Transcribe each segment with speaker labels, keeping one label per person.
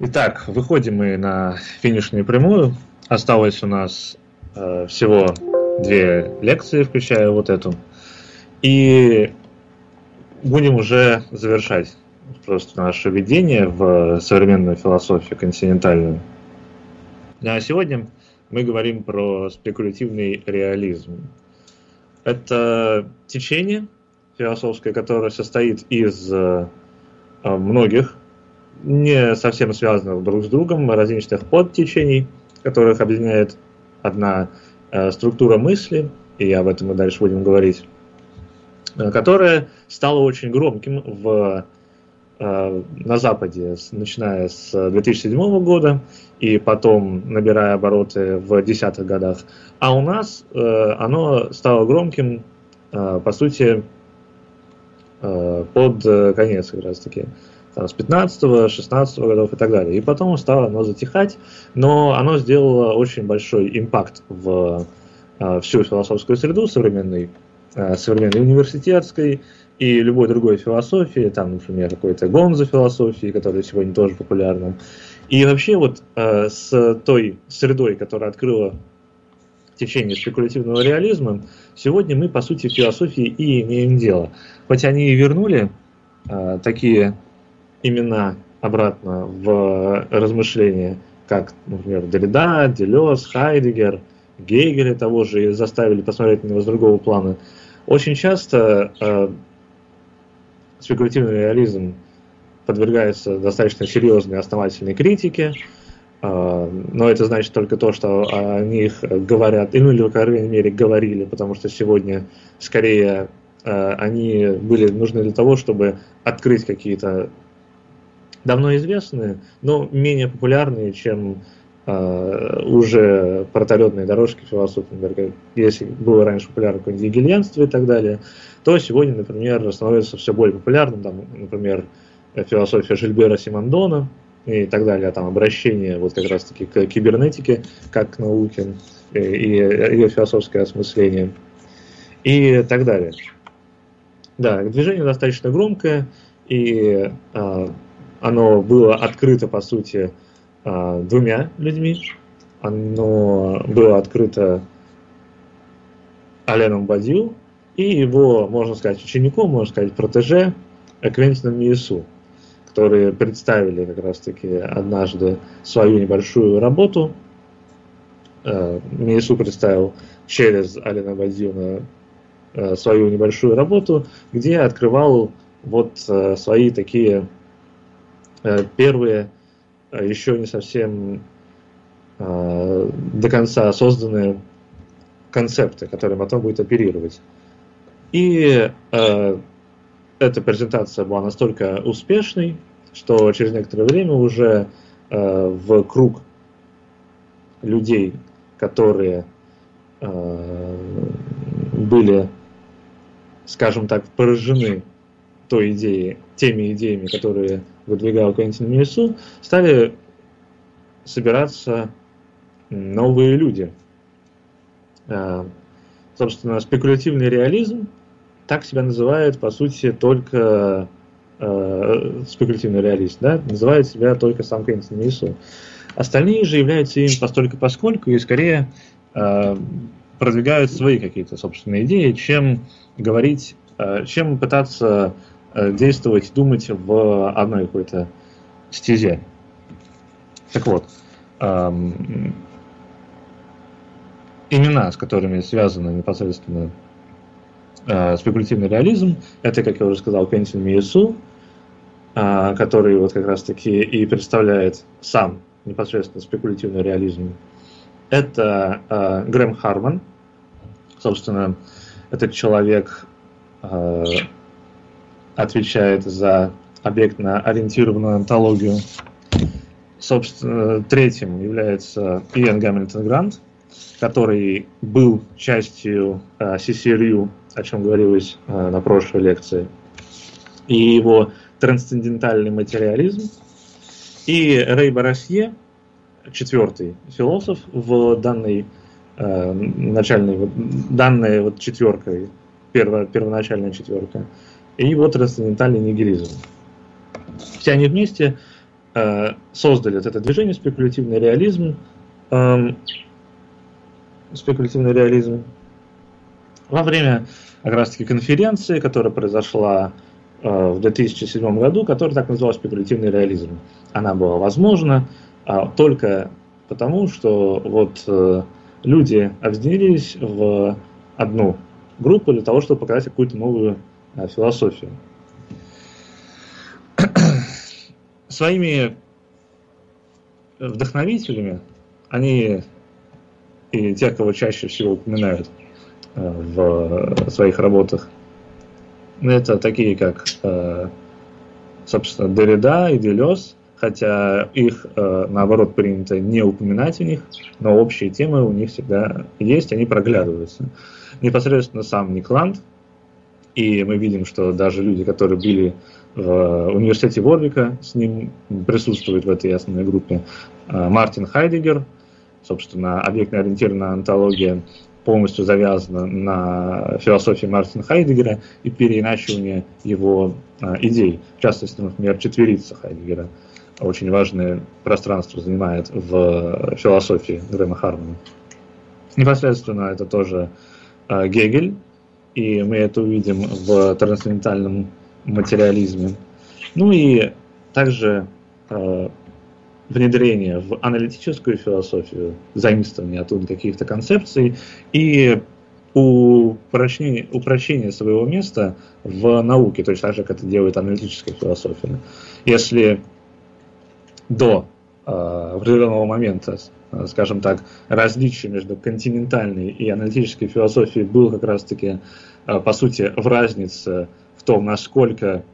Speaker 1: Итак, выходим мы на финишную прямую. Осталось у нас всего 2 лекции, включая вот эту. И будем уже завершать просто наше введение в современную философию континентальную. А сегодня мы говорим про спекулятивный реализм. Это течение философское, которое состоит из многих не совсем связанных друг с другом различных подтечений, которых объединяет одна структура мысли, и об этом мы дальше будем говорить, которая стала очень громким на Западе, начиная с 2007 года и потом набирая обороты в 10-х годах. А у нас оно стало громким, по сути, под конец как раз-таки. С 15-го, 16-го годов и так далее. И потом стало оно затихать, но оно сделало очень большой импакт в всю философскую среду современной университетской и любой другой философии, там, например, какой-то гонзо философии, которая сегодня тоже популярна. И вообще вот с той средой, которая открыла течение спекулятивного реализма, сегодня мы, по сути, в философии и имеем дело. Хоть они и вернули такие имена обратно в размышления, как, например, Derrida, Делез, Хайдеггер, Гегеля того же, и заставили посмотреть на него с другого плана. Очень часто спекулятивный реализм подвергается достаточно серьезной основательной критике, но это значит только то, что о них говорят, или, по крайней мере, говорили, потому что сегодня скорее они были нужны для того, чтобы открыть какие-то давно известные, но менее популярные, чем уже протаренные дорожки философии. Например, если было раньше популярно какое-нибудь гегельянство и так далее, то сегодня, например, становится все более популярным, там, например, философия Жильбера Симондона и так далее, там, обращение вот как раз-таки к кибернетике, как к науке, и ее философское осмысление, и так далее. Да, движение достаточно громкое, и оно было открыто, по сути, 2 людьми. Оно было открыто Аленом Бадью и его, можно сказать, учеником, можно сказать, протеже Квентином Миесу, которые представили как раз-таки однажды свою небольшую работу. Миесу представил через Алена Бадью свою небольшую работу, где открывал вот свои такие первые, еще не совсем до конца созданные концепты, которые потом будет оперировать. И эта презентация была настолько успешной, что через некоторое время уже в круг людей, которые были, скажем так, поражены теми идеями, которые выдвигал Квентин Миесу, стали собираться новые люди. Собственно, спекулятивный реализм так себя называет, по сути, только спекулятивный реалист, да, называет себя только сам Квентин Миесу. Остальные же являются им постольку-поскольку и скорее продвигают свои какие-то собственные идеи, чем пытаться действовать, думать в одной какой-то стезе. Так вот, имена, с которыми связаны непосредственно спекулятивный реализм, это, как я уже сказал, Квентин Миесу, который вот как раз-таки и представляет сам непосредственно спекулятивный реализм. Это Грэм Харман, собственно, этот человек отвечает за объектно-ориентированную онтологию. Собственно, третьим является Иэн Гамильтон Грант, который был частью CCRU, о чем говорилось на прошлой лекции, и его трансцендентальный материализм. И Рэй Барасье, 4-й философ в данной вот четверкой, первоначальная четверка, и его трансцендентальный нигилизм. Все они вместе создали вот это движение спекулятивный реализм, во время как раз-таки конференции, которая произошла в 2007 году, которая так называлась спекулятивный реализм. Она была возможна только потому, что вот люди объединились в одну группу для того, чтобы показать какую-то новую философию. Своими вдохновителями они и тех, кого чаще всего упоминают в своих работах, это такие, как, собственно, Derrida и Делез, хотя их, наоборот, принято не упоминать в них, но общие темы у них всегда есть, они проглядываются. Непосредственно сам Ник Ланд, и мы видим, что даже люди, которые были в университете Ворвика, с ним присутствуют в этой основной группе. Мартин Хайдеггер, собственно, объектно-ориентированная онтология полностью завязана на философии Мартина Хайдеггера и переиначивание его идей. В частности, например, четверица Хайдеггера очень важное пространство занимает в философии Грэма Хармана. Непосредственно это тоже Гегель, и мы это увидим в трансцендентальном материализме. Ну и также внедрение в аналитическую философию, заимствование оттуда каких-то концепций и упрочнение своего места в науке, точно так же, как это делает аналитическая философия. Если до определенного момента, скажем так, различие между континентальной и аналитической философией было как раз-таки, по сути, в разнице в том, насколько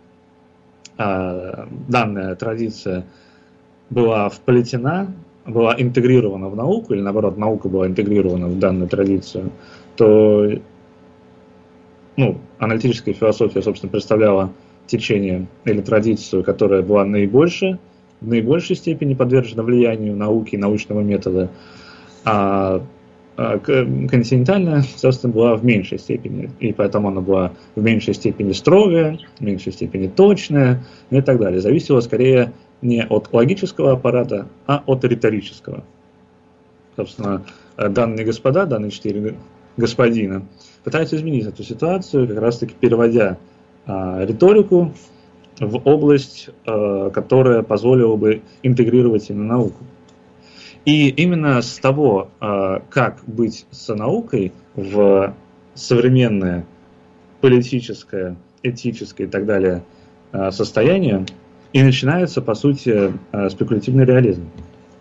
Speaker 1: данная традиция была вплетена, была интегрирована в науку, или наоборот, наука была интегрирована в данную традицию, то аналитическая философия, собственно, представляла течение или традицию, которая была в наибольшей степени подвержена влиянию науки и научного метода, а континентальная, собственно, была в меньшей степени, и поэтому она была в меньшей степени строгая, в меньшей степени точная и так далее. Зависело скорее не от логического аппарата, а от риторического. Собственно, данные господа, данные 4 господина, пытаются изменить эту ситуацию, как раз-таки переводя риторику в область, которая позволила бы интегрировать именно науку. И именно с того, как быть с наукой в современное политическое, этическое и так далее состояние, и начинается, по сути, спекулятивный реализм.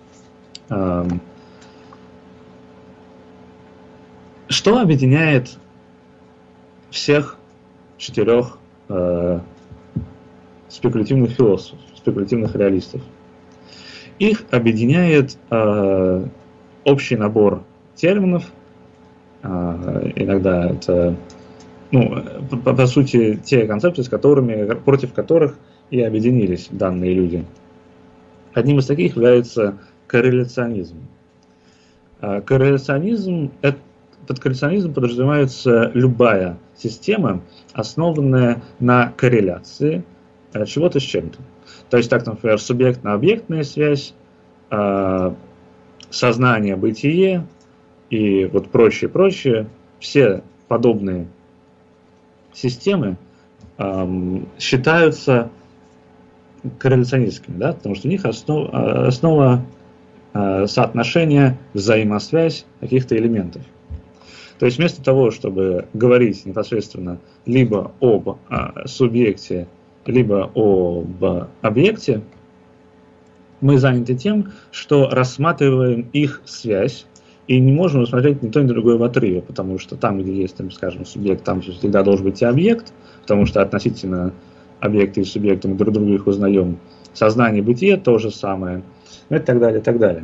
Speaker 1: Что объединяет всех 4 спекулятивных философов, спекулятивных реалистов? Их объединяет общий набор терминов, иногда это, по сути, те концепции, против которых и объединились данные люди. Одним из таких является корреляционизм. Под корреляционизм подразумевается любая система, основанная на корреляции чего-то с чем-то. То есть, так, например, субъектно-объектная связь, сознание, бытие и вот прочее, все подобные системы считаются корреляционистскими, да, потому что у них основа соотношения, взаимосвязь каких-то элементов. То есть вместо того, чтобы говорить непосредственно либо об субъекте, либо об объекте, мы заняты тем, что рассматриваем их связь и не можем рассмотреть ни то, ни другое в отрыве, потому что там, где есть, скажем, субъект, там всегда должен быть и объект, потому что относительно объекта и субъекта мы друг друга их узнаем. Сознание, бытие то же самое, и так далее, и так далее.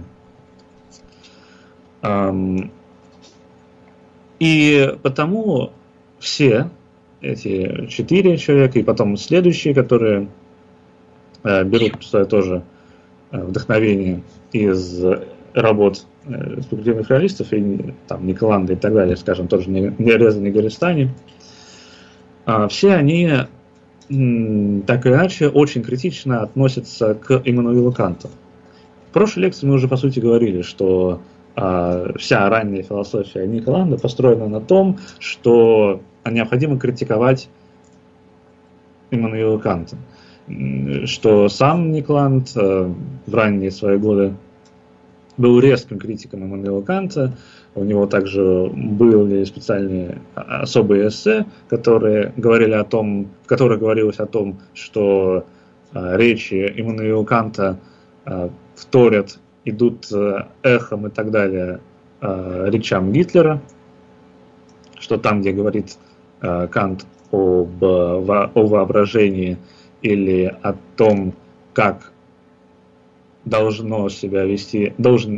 Speaker 1: И потому все эти 4 человека, и потом следующие, которые берут тоже вдохновение из работ спекулятивных реалистов, и там Николанда и так далее, скажем, тоже не Реза, не Гористани, все они так или иначе очень критично относятся к Иммануилу Канту. В прошлой лекции мы уже по сути говорили, что вся ранняя философия Ника Ланда построена на том, что необходимо критиковать Иммануила Канта. Что сам Ник Ланд в ранние свои годы был резким критиком Иммануила Канта. У него также были специальные особые эссе, которые говорили о том, в которых говорилось о том, что речи Иммануила Канта вторят, идут эхом и так далее речам Гитлера, что там, где говорит Кант о воображении или о том, как должна себя вести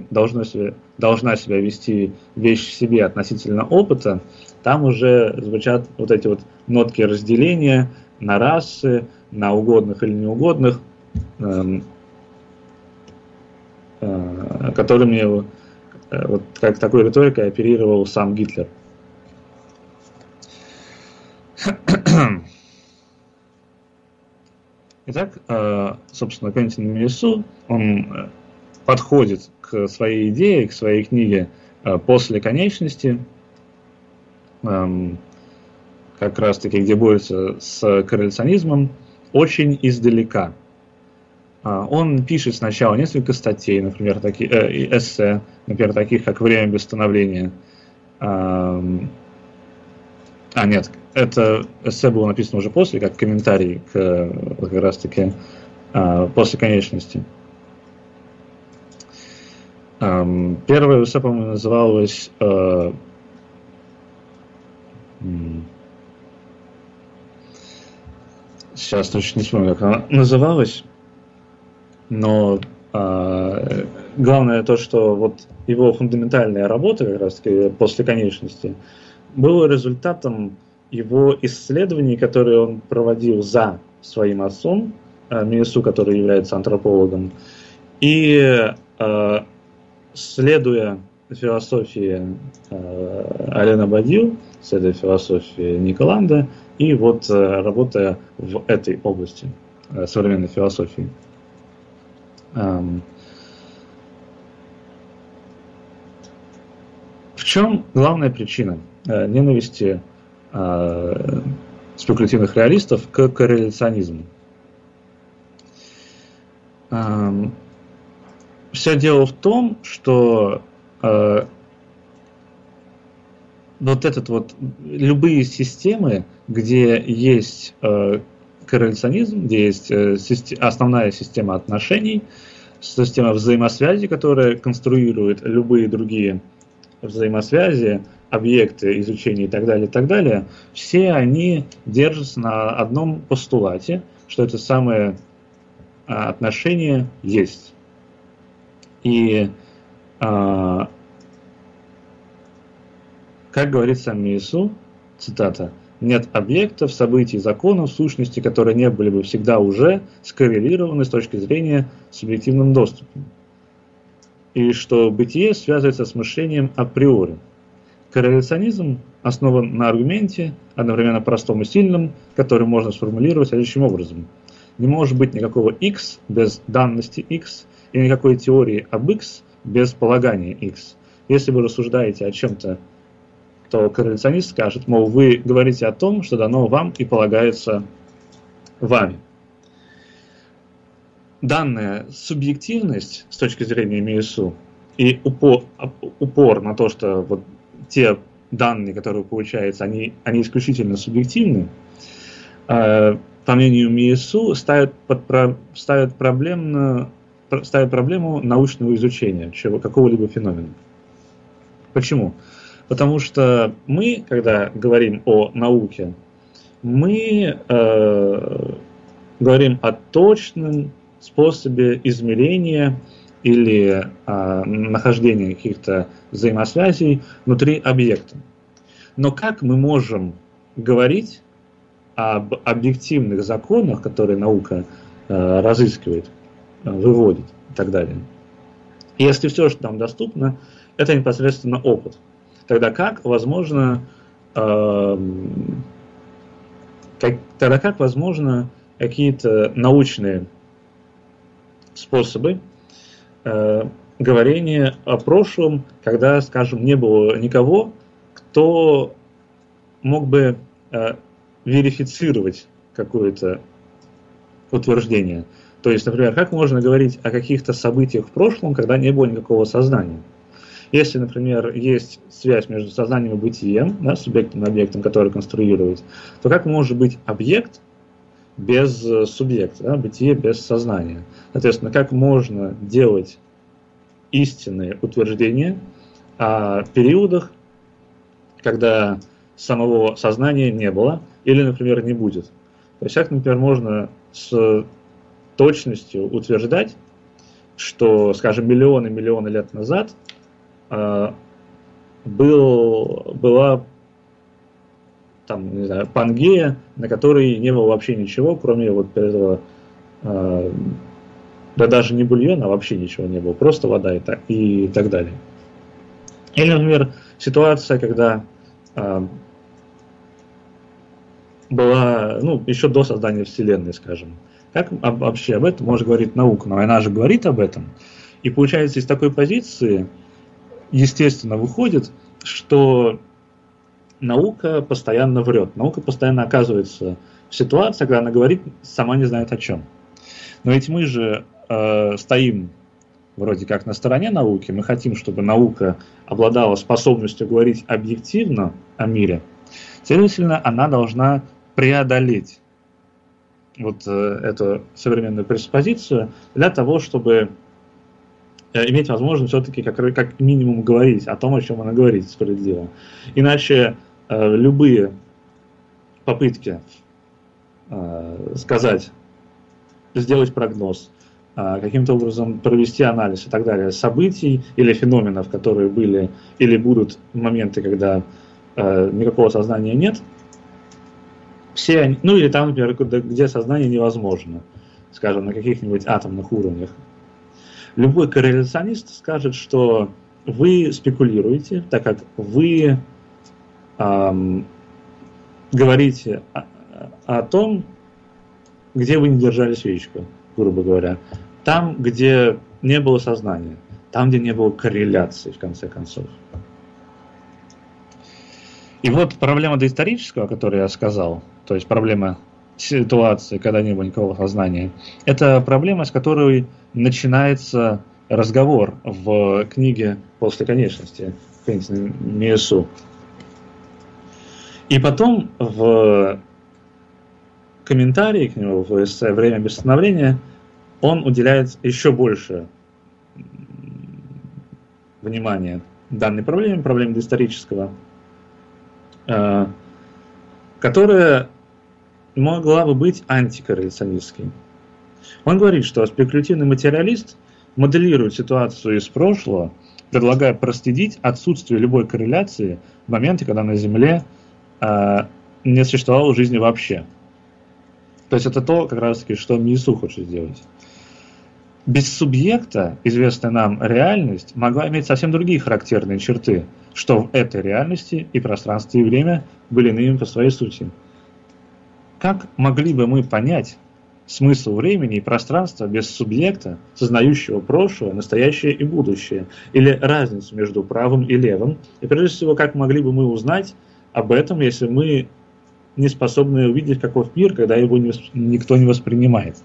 Speaker 1: вещь в себе относительно опыта, там уже звучат вот эти вот нотки разделения на расы, на угодных или неугодных, которыми вот как такой риторикой оперировал сам Гитлер. Итак, собственно, Квентин Миэссу, он подходит к своей идее, к своей книге после конечности, как раз-таки, где борется с корреляционизмом, очень издалека. Он пишет сначала несколько статей, например, эссе, например, таких как «Время без становления». Нет, это эссе было написано уже после, как комментарий как раз-таки после конечности. Первое эссе, по-моему, называлось сейчас точно не вспомню, как она называлась, но главное то, что вот его фундаментальная работа, как раз-таки после конечности, было результатом его исследований, которые он проводил за своим отцом, Миэссу, который является антропологом, и следуя философии Алена Бадил, следуя философии Ника Ланда, и вот работая в этой области современной философии. В чем главная причина ненависти спекулятивных реалистов к корреляционизму? Все дело в том, что любые системы, где есть корреляционизм, где есть основная система отношений, система взаимосвязи, которая конструирует любые другие взаимосвязи, объекты изучения и так далее, все они держатся на одном постулате, что это самое отношение есть. И, как говорит сам Миэссу, цитата, «Нет объектов, событий, законов, сущности, которые не были бы всегда уже скоррелированы с точки зрения субъективным доступом». И что бытие связывается с мышлением априори. Корреляционизм основан на аргументе, одновременно простом и сильном, который можно сформулировать следующим образом. Не может быть никакого x без данности x, и никакой теории об x без полагания x. Если вы рассуждаете о чем-то, то корреляционист скажет, мол, вы говорите о том, что дано вам и полагается вами. Данная субъективность с точки зрения Миэссу и упор на то, что вот те данные, которые получаются, они исключительно субъективны, по мнению Миэссу, ставят проблему научного изучения какого-либо феномена. Почему? Потому что мы, когда говорим о науке, мы говорим о точном способе измерения или нахождения каких-то взаимосвязей внутри объекта. Но как мы можем говорить об объективных законах, которые наука разыскивает, выводит и так далее, если все, что нам доступно, это непосредственно опыт? Тогда как возможно Тогда как возможно какие-то научные способы говорения о прошлом, когда, скажем, не было никого, кто мог бы верифицировать какое-то утверждение. То есть, например, как можно говорить о каких-то событиях в прошлом, когда не было никакого сознания? Если, например, есть связь между сознанием и бытием, да, субъектом и объектом, который конструирует, то как может быть объект без субъекта, да, бытие без сознания? Соответственно, как можно делать истинные утверждения о периодах, когда самого сознания не было или, например, не будет? То есть, как, например, можно с точностью утверждать, что, скажем, миллионы лет назад была там, не знаю, Пангея, на которой не было вообще ничего, кроме вот этого, да даже не бульона, а вообще ничего не было, просто вода и так далее. Или, например, ситуация, когда была, еще до создания Вселенной, скажем. Как вообще об этом может говорить наука? Но она же говорит об этом. И получается, из такой позиции, естественно, выходит, что наука постоянно врет. Наука постоянно оказывается в ситуации, когда она говорит, сама не знает о чем. Но ведь мы же стоим вроде как на стороне науки. Мы хотим, чтобы наука обладала способностью говорить объективно о мире. Следовательно, она должна преодолеть вот эту современную преспозицию для того, чтобы иметь возможность все-таки как минимум говорить о том, о чем она говорит справедливо. Иначе любые попытки сказать, сделать прогноз, каким-то образом провести анализ и так далее событий или феноменов, которые были или будут в моменты, когда никакого сознания нет, все они, или там, например, где сознание невозможно, скажем, на каких-нибудь атомных уровнях. Любой корреляционист скажет, что вы спекулируете, так как вы говорите о том, где вы не держали свечку, грубо говоря. Там, где не было сознания, там, где не было корреляции, в конце концов. И вот проблема доисторического, о которой я сказал, то есть проблема ситуации, когда не было никакого сознания, это проблема, с которой начинается разговор в книге «После конечности» Квентина Миэсу. И потом в комментарии к нему, в эссе «Время без становления», он уделяет еще больше внимания данной проблеме доисторического, которая могла бы быть антикорреляционистской. Он говорит, что спекулятивный материалист моделирует ситуацию из прошлого, предлагая проследить отсутствие любой корреляции в моменты, когда на Земле не существовало жизни вообще. То есть это то, как раз таки, что Миэсу хочет сделать. Без субъекта известная нам реальность могла иметь совсем другие характерные черты, что в этой реальности и пространство, и время были иными по своей сути. Как могли бы мы понять смысл времени и пространства без субъекта, сознающего прошлое, настоящее и будущее, или разницу между правым и левым? И прежде всего, как могли бы мы узнать об этом, если мы не способны увидеть, каков мир, когда его никто не воспринимает?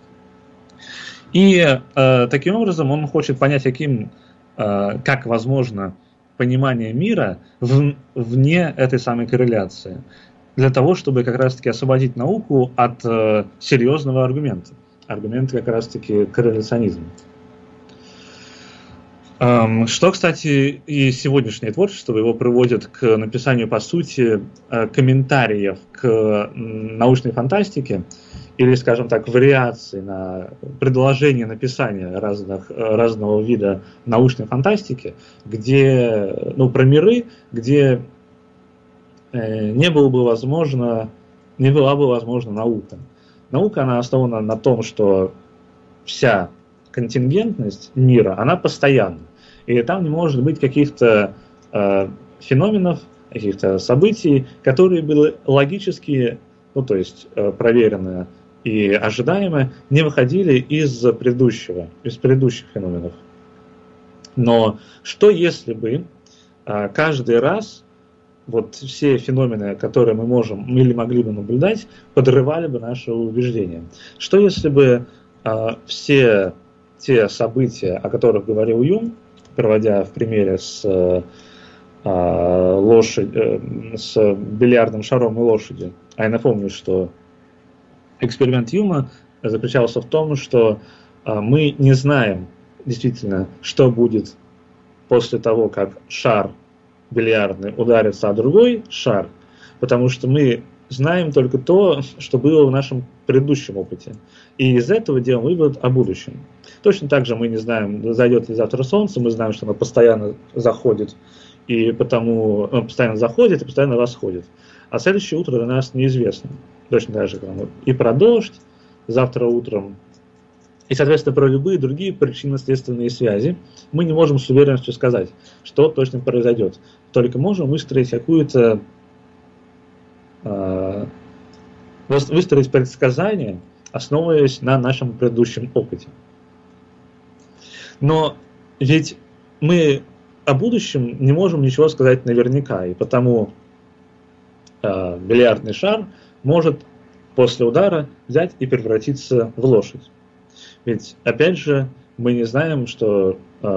Speaker 1: И таким образом он хочет понять, как возможно понимание мира вне этой самой корреляции, для того, чтобы как раз-таки освободить науку от серьезного аргумента как раз-таки корреляционизм. Что, кстати, и сегодняшнее творчество его приводит к написанию, по сути, комментариев к научной фантастике, или, скажем так, вариации на предложение написания разного вида научной фантастики, где, про миры, где не была бы возможна наука. Наука, она основана на том, что вся контингентность мира, она постоянна. И там не может быть каких-то феноменов, каких-то событий, которые были логически ну то есть проверенное и ожидаемое, не выходили из предыдущих феноменов. Но что если бы каждый раз вот все феномены, которые мы можем или могли бы наблюдать, подрывали бы наши убеждения? Что если бы все те события, о которых говорил Юм, проводя в примере с бильярдным шаром и лошадью, а я напомню, что эксперимент Юма заключался в том, что мы не знаем действительно, что будет после того, как шар бильярдный ударится о другой шар, потому что мы знаем только то, что было в нашем предыдущем опыте. И из этого делаем вывод о будущем. Точно так же мы не знаем, зайдет ли завтра солнце, мы знаем, что оно постоянно заходит, и потому оно постоянно заходит и постоянно восходит. А следующее утро для нас неизвестно. Точно так же и про дождь завтра утром, и, соответственно, про любые другие причинно-следственные связи мы не можем с уверенностью сказать, что точно произойдет. Только можем выстроить какую-то выстроить предсказание, основываясь на нашем предыдущем опыте. Но ведь мы о будущем не можем ничего сказать наверняка, и потому бильярдный шар может после удара взять и превратиться в лошадь. Ведь, опять же, мы не знаем, что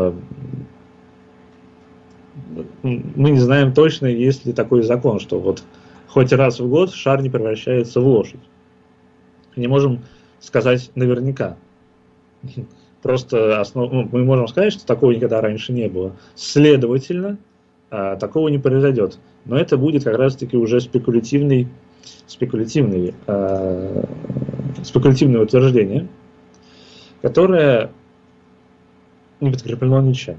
Speaker 1: мы не знаем точно, есть ли такой закон, что вот хоть раз в год шар не превращается в лошадь. Не можем сказать наверняка. Просто мы можем сказать, что такого никогда раньше не было. Следовательно, такого не произойдет. Но это будет как раз-таки уже спекулятивное утверждение, которое не подкреплено ничем.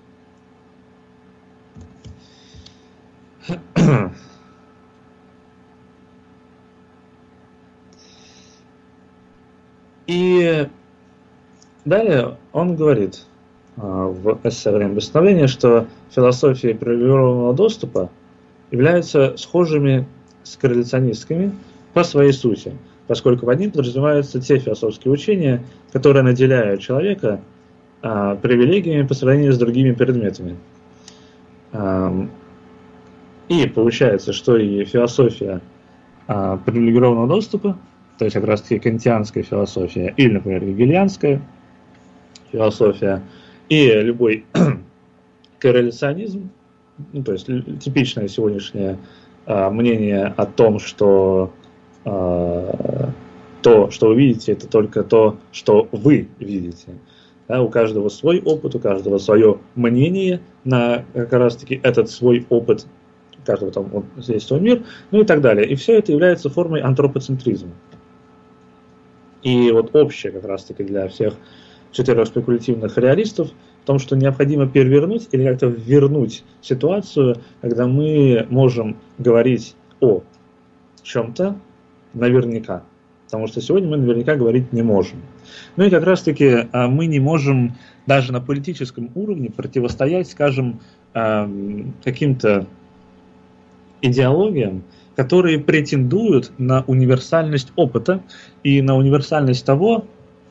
Speaker 1: И далее он говорит в эссе «Время восстановления», что философии привилегированного доступа являются схожими с корреляционистскими по своей сути, поскольку в одних подразумеваются те философские учения, которые наделяют человека привилегиями по сравнению с другими предметами. И получается, что и философия привилегированного доступа, то есть как раз таки кантианская философия, или, например, гегельянская философия, и любой корреляционизм, ну, то есть типичное сегодняшнее мнение о том, что то, что вы видите, это только то, что вы видите. Да, у каждого свой опыт, у каждого свое мнение на как раз-таки этот свой опыт, у каждого там вот, есть свой мир, ну и так далее. И все это является формой антропоцентризма. И вот общее как раз-таки для всех 4 спекулятивных реалистов в том, что необходимо перевернуть или как-то вернуть ситуацию, когда мы можем говорить о чем-то наверняка. Потому что сегодня мы наверняка говорить не можем. Ну и как раз-таки мы не можем даже на политическом уровне противостоять, скажем, каким-то идеологиям, которые претендуют на универсальность опыта и на универсальность того,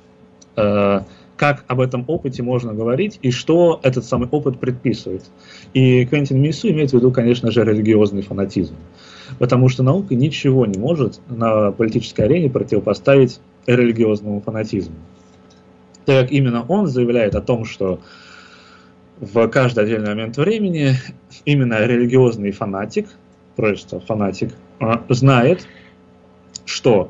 Speaker 1: как об этом опыте можно говорить и что этот самый опыт предписывает. И Квентин Миссу имеет в виду, конечно же, религиозный фанатизм. Потому что наука ничего не может на политической арене противопоставить религиозному фанатизму. Так как именно он заявляет о том, что в каждый отдельный момент времени именно религиозный фанатик, просто фанатик, знает, что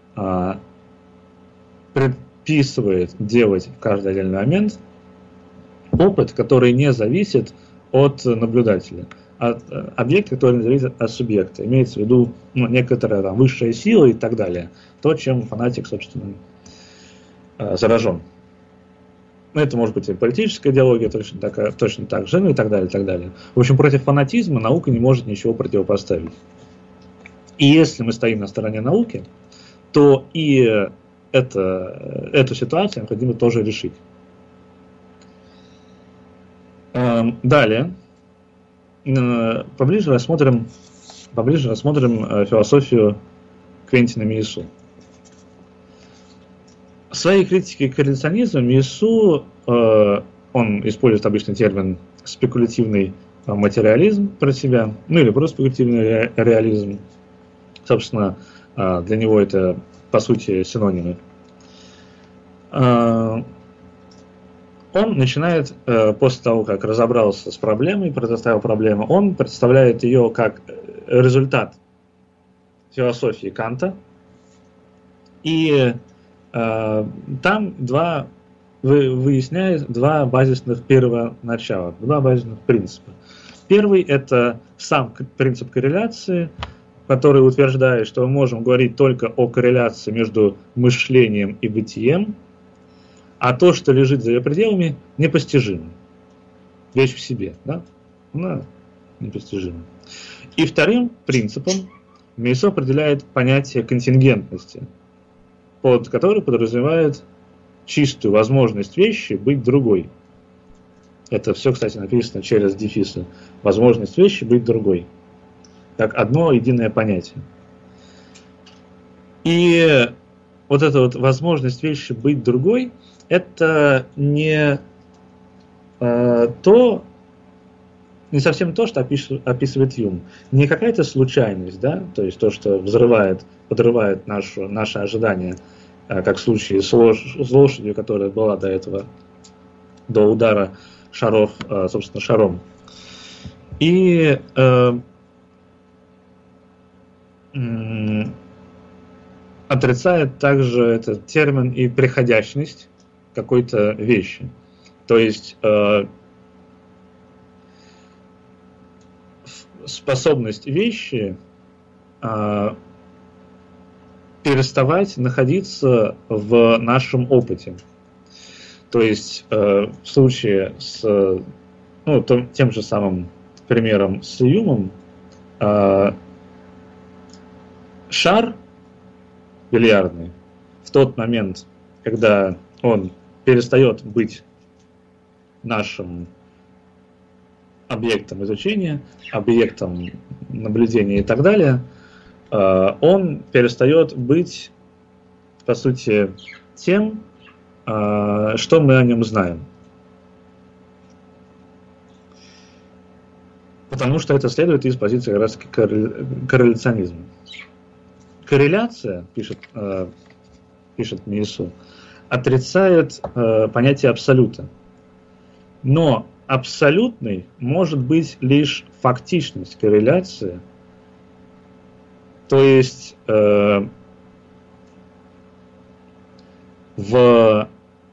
Speaker 1: предписывает делать в каждый отдельный момент опыт, который не зависит от наблюдателя. Объект, который зависит от субъекта. Имеется в виду некоторая там, высшая сила и так далее. То, чем фанатик, собственно, заражен. Это может быть и политическая идеология, точно так же, ну и так далее, и так далее. В общем, против фанатизма наука не может ничего противопоставить. И если мы стоим на стороне науки, то и эту ситуацию необходимо тоже решить. Далее. Поближе рассмотрим философию Квентина Миэсу. В своей критике корреляционизма Миэсу, он использует обычный термин спекулятивный материализм про себя, ну или просто спекулятивный реализм. Собственно, для него это, по сути, синонимы. Он начинает, после того, как разобрался с проблемой, противоставил проблему, он представляет ее как результат философии Канта. И там выясняет два базисных первоначала, два базисных принципа. Первый – это сам принцип корреляции, который утверждает, что мы можем говорить только о корреляции между мышлением и бытием, а то, что лежит за ее пределами, непостижимо. Вещь в себе, да? Она непостижима. И вторым принципом Миэсу определяет понятие контингентности, под который подразумевает чистую возможность вещи быть другой. Это все, кстати, написано через дефисы. Возможность вещи быть другой. Как одно единое понятие. И вот эта вот возможность вещи быть другой, это не совсем то, что описывает Юм. Не какая-то случайность, да, то есть то, что подрывает наши ожидания, как в случае с лошадью, которая была до этого, до удара шаров, собственно, шаром. И отрицает также этот термин и приходящность какой-то вещи. То есть способность вещи переставать находиться в нашем опыте. То есть в случае с тем же самым примером с Юмом, шар бильярдный в тот момент, когда он перестает быть нашим объектом изучения, объектом наблюдения и так далее, он перестает быть, по сути, тем, что мы о нем знаем. Потому что это следует из позиции как раз корреляционизма. Корреляция, пишет Миэсу, отрицает понятие абсолюта. Но абсолютной может быть лишь фактичность корреляции. То есть в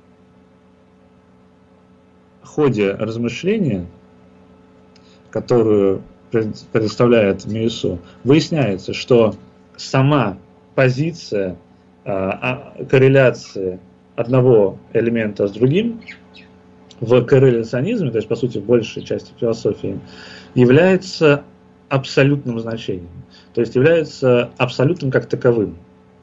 Speaker 1: ходе размышления, которую предоставляет Миэсу, выясняется, что сама позиция корреляции одного элемента с другим в корреляционизме, то есть, по сути, в большей части философии, является абсолютным значением, то есть является абсолютным как таковым.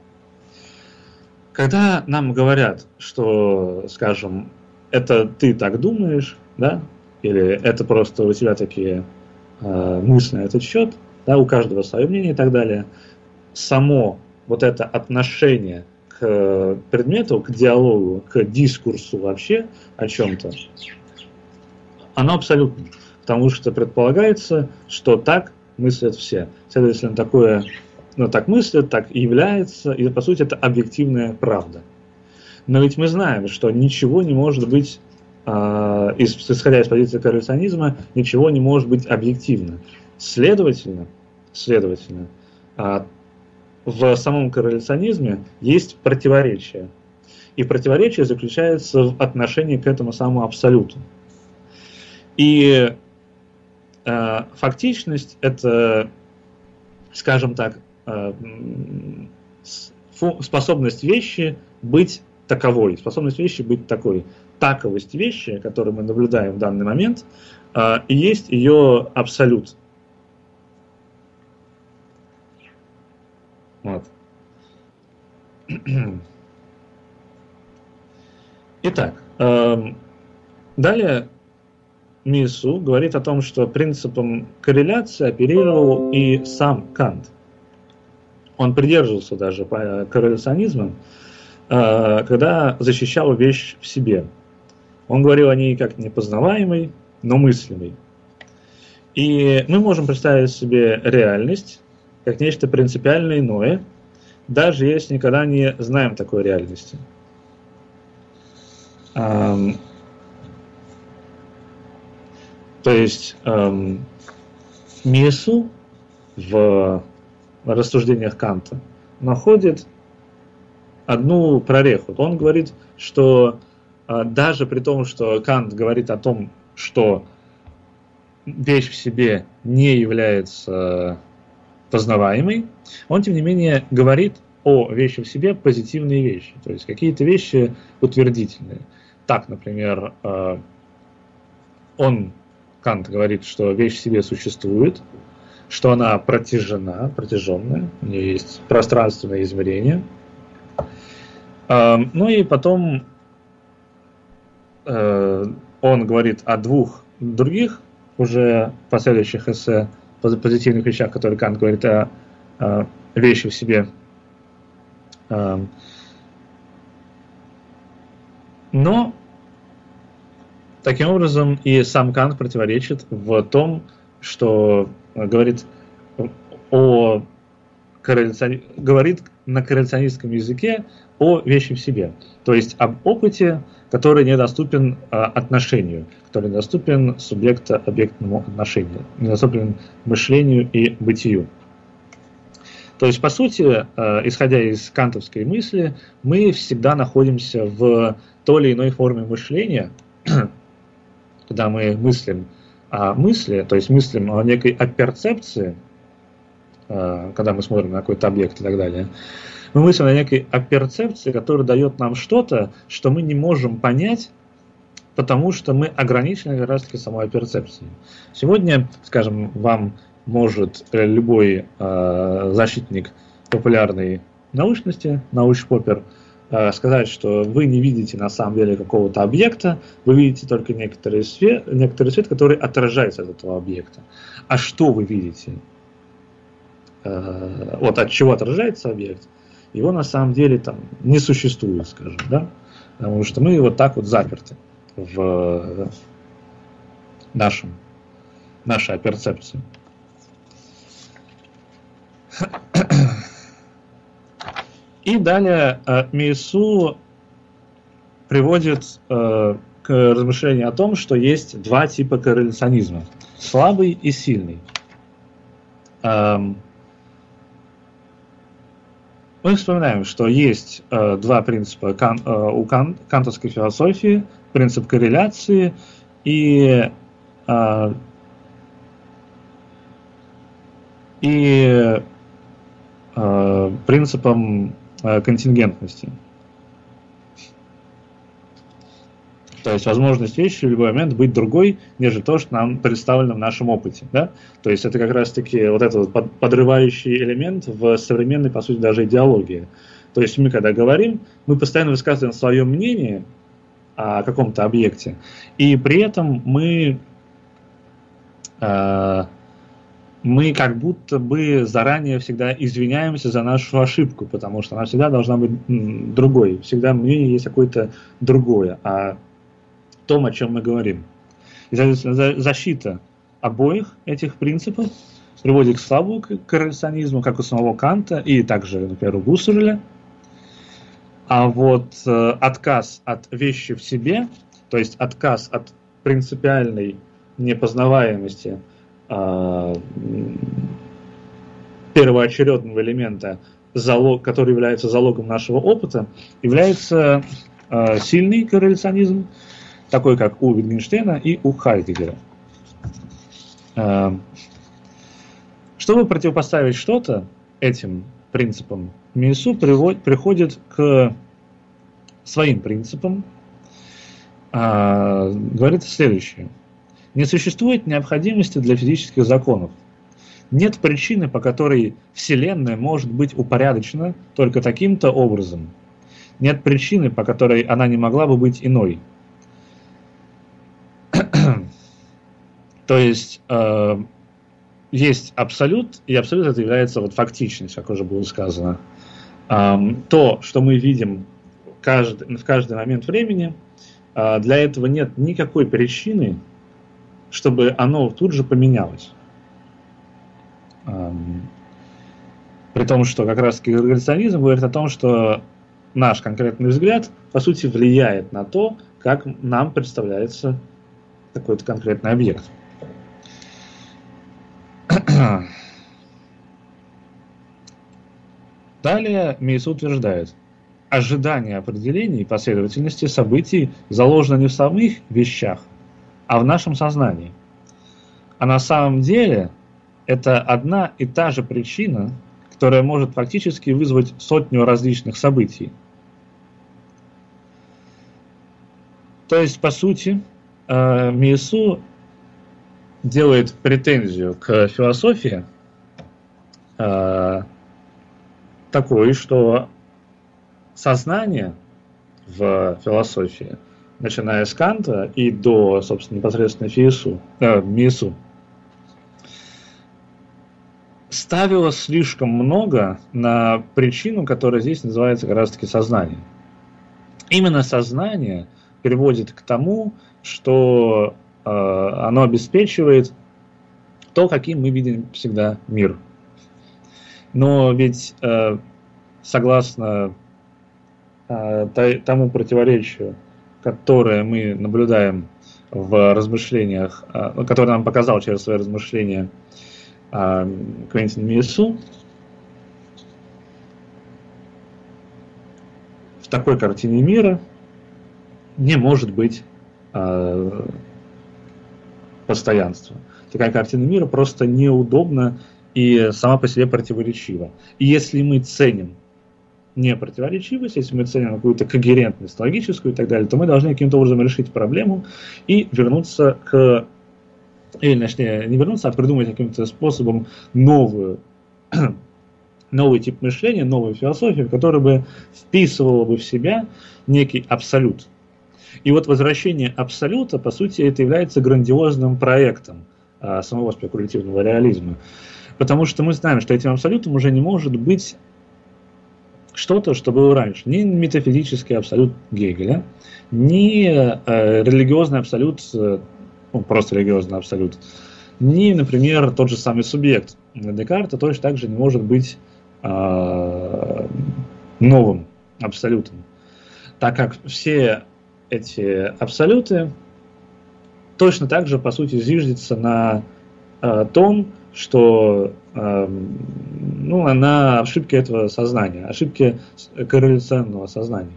Speaker 1: Когда нам говорят, что, скажем, это ты так думаешь, да, или это просто у тебя такие мысли на этот счет, да, у каждого свое мнение и так далее, само вот это отношение к предмету, к диалогу, к дискурсу вообще о чем-то, оно абсолютно. Потому что предполагается, что так мыслят все. Следовательно, такое, так мыслят, так и является, и по сути это объективная правда. Но ведь мы знаем, что ничего не может быть, исходя из позиции корреляционизма, ничего не может быть объективно. Следовательно, в самом корреляционизме есть противоречие. И противоречие заключается в отношении к этому самому абсолюту. И фактичность – это, скажем так, способность вещи быть таковой, способность вещи быть такой. Таковость вещи, которую мы наблюдаем в данный момент, и есть ее абсолют. Вот. Итак, далее Миэсу говорит о том, что принципом корреляции оперировал и сам Кант. он придерживался даже корреляционизма, когда защищал вещь в себе. Он говорил о ней как непознаваемой, но мыслимой. И мы можем представить себе реальность как нечто принципиально иное, даже если никогда не знаем такой реальности. То есть Миесу в рассуждениях Канта находит одну прореху. Он говорит, что даже при том, что Кант говорит о том, что вещь в себе не является познаваемой, он, тем не менее, говорит о вещи в себе позитивные вещи, то есть какие-то вещи утвердительные. Так, например, Кант говорит, что вещь в себе существует, что она протяженная, у нее есть пространственное измерение. Ну и потом он говорит о двух других уже последующих эссе, позитивных вещах, которые Кант говорит о вещи в себе. Но таким образом и сам Кант противоречит в том, что говорит говорит на корреляционистском языке о вещи в себе, то есть об опыте, который недоступен отношению, который недоступен субъекта-объектному отношению, недоступен мышлению и бытию. То есть, по сути, исходя из кантовской мысли, мы всегда находимся в той или иной форме мышления, когда мы мыслим о мысли, то есть мыслим о некой перцепции, когда мы смотрим на какой-то объект и так далее, мы мыслим о некой перцепции, которая дает нам что-то, что мы не можем понять, потому что мы ограничены как раз-таки самой перцепцией. Сегодня, скажем, вам может любой защитник популярной научности, научпопер, сказать, что вы не видите на самом деле какого-то объекта, вы видите только некоторый свет, который отражается от этого объекта. А что вы видите? Вот от чего отражается объект, его на самом деле там не существует, скажем, да? Потому что мы вот так вот заперты в нашей перцепции. И далее Миесу приводит к размышлению о том, что есть два типа корреляционизма – слабый и сильный. Мы вспоминаем, что есть два принципа у кантовской философии – принцип корреляции и принципом контингентности. То есть возможность вещи в любой момент быть другой, нежели то, что нам представлено в нашем опыте. Да? То есть это как раз-таки вот этот вот подрывающий элемент в современной, по сути, даже идеологии. То есть мы, когда говорим, мы постоянно высказываем свое мнение о каком-то объекте, и при этом мы как будто бы заранее всегда извиняемся за нашу ошибку, потому что она всегда должна быть другой. Всегда мнение есть какое-то другое о том, о чем мы говорим. И, соответственно, защита обоих этих принципов приводит к слабому корреляционизму, как у самого Канта и также, например, у Гуссерля. А вот отказ от вещи в себе, то есть отказ от принципиальной непознаваемости первоочередного элемента, который является залогом нашего опыта, является сильный корреляционизм, такой как у Wittgenstein и у Хайдеггера. Чтобы противопоставить что-то этим принципам, Миесу приходит к своим принципам, говорит следующее. Не существует необходимости для физических законов. Нет причины, по которой Вселенная может быть упорядочена только таким-то образом. Нет причины, по которой она не могла бы быть иной. То есть есть абсолют, и абсолют это является вот фактичность, как уже было сказано. То, что мы видим в каждый момент времени, для этого нет никакой причины, чтобы оно тут же поменялось. При том, что как раз-таки градационизм говорит о том, что наш конкретный взгляд, по сути, влияет на то, как нам представляется какой-то конкретный объект. Далее Мейсу утверждает, ожидание определений и последовательности событий заложено не в самих вещах, а в нашем сознании. А на самом деле это одна и та же причина, которая может фактически вызвать сотню различных событий. То есть, по сути, Мейсу делает претензию к философии такой, что сознание в философии, начиная с Канта и до, собственно, непосредственно Мейсу, ставило слишком много на причину, которая здесь называется как раз-таки сознание. Именно сознание приводит к тому, что оно обеспечивает то, каким мы видим всегда мир. Но ведь согласно тому противоречию, которое мы наблюдаем в размышлениях, которое нам показал через свои размышления Квентин Мейсу, в такой картине мира не может быть постоянства. Такая картина мира просто неудобна и сама по себе противоречива. И если мы ценим не противоречивость, если мы ценим какую-то когерентность логическую и так далее, то мы должны каким-то образом решить проблему и вернуться или, точнее, не вернуться, а придумать каким-то способом новый тип мышления, новую философию, которая бы вписывала бы в себя некий абсолют. И вот возвращение абсолюта, по сути, это является грандиозным проектом самого спекулятивного реализма. Потому что мы знаем, что этим абсолютом уже не может быть что-то, что было раньше. Ни метафизический абсолют Гегеля, ни религиозный абсолют, просто религиозный абсолют, ни, например, тот же самый субъект Декарта точно так же не может быть новым абсолютом. Так как все эти абсолюты точно так же, по сути, зиждятся на том, что на ошибке этого сознания, ошибке корреляционного сознания.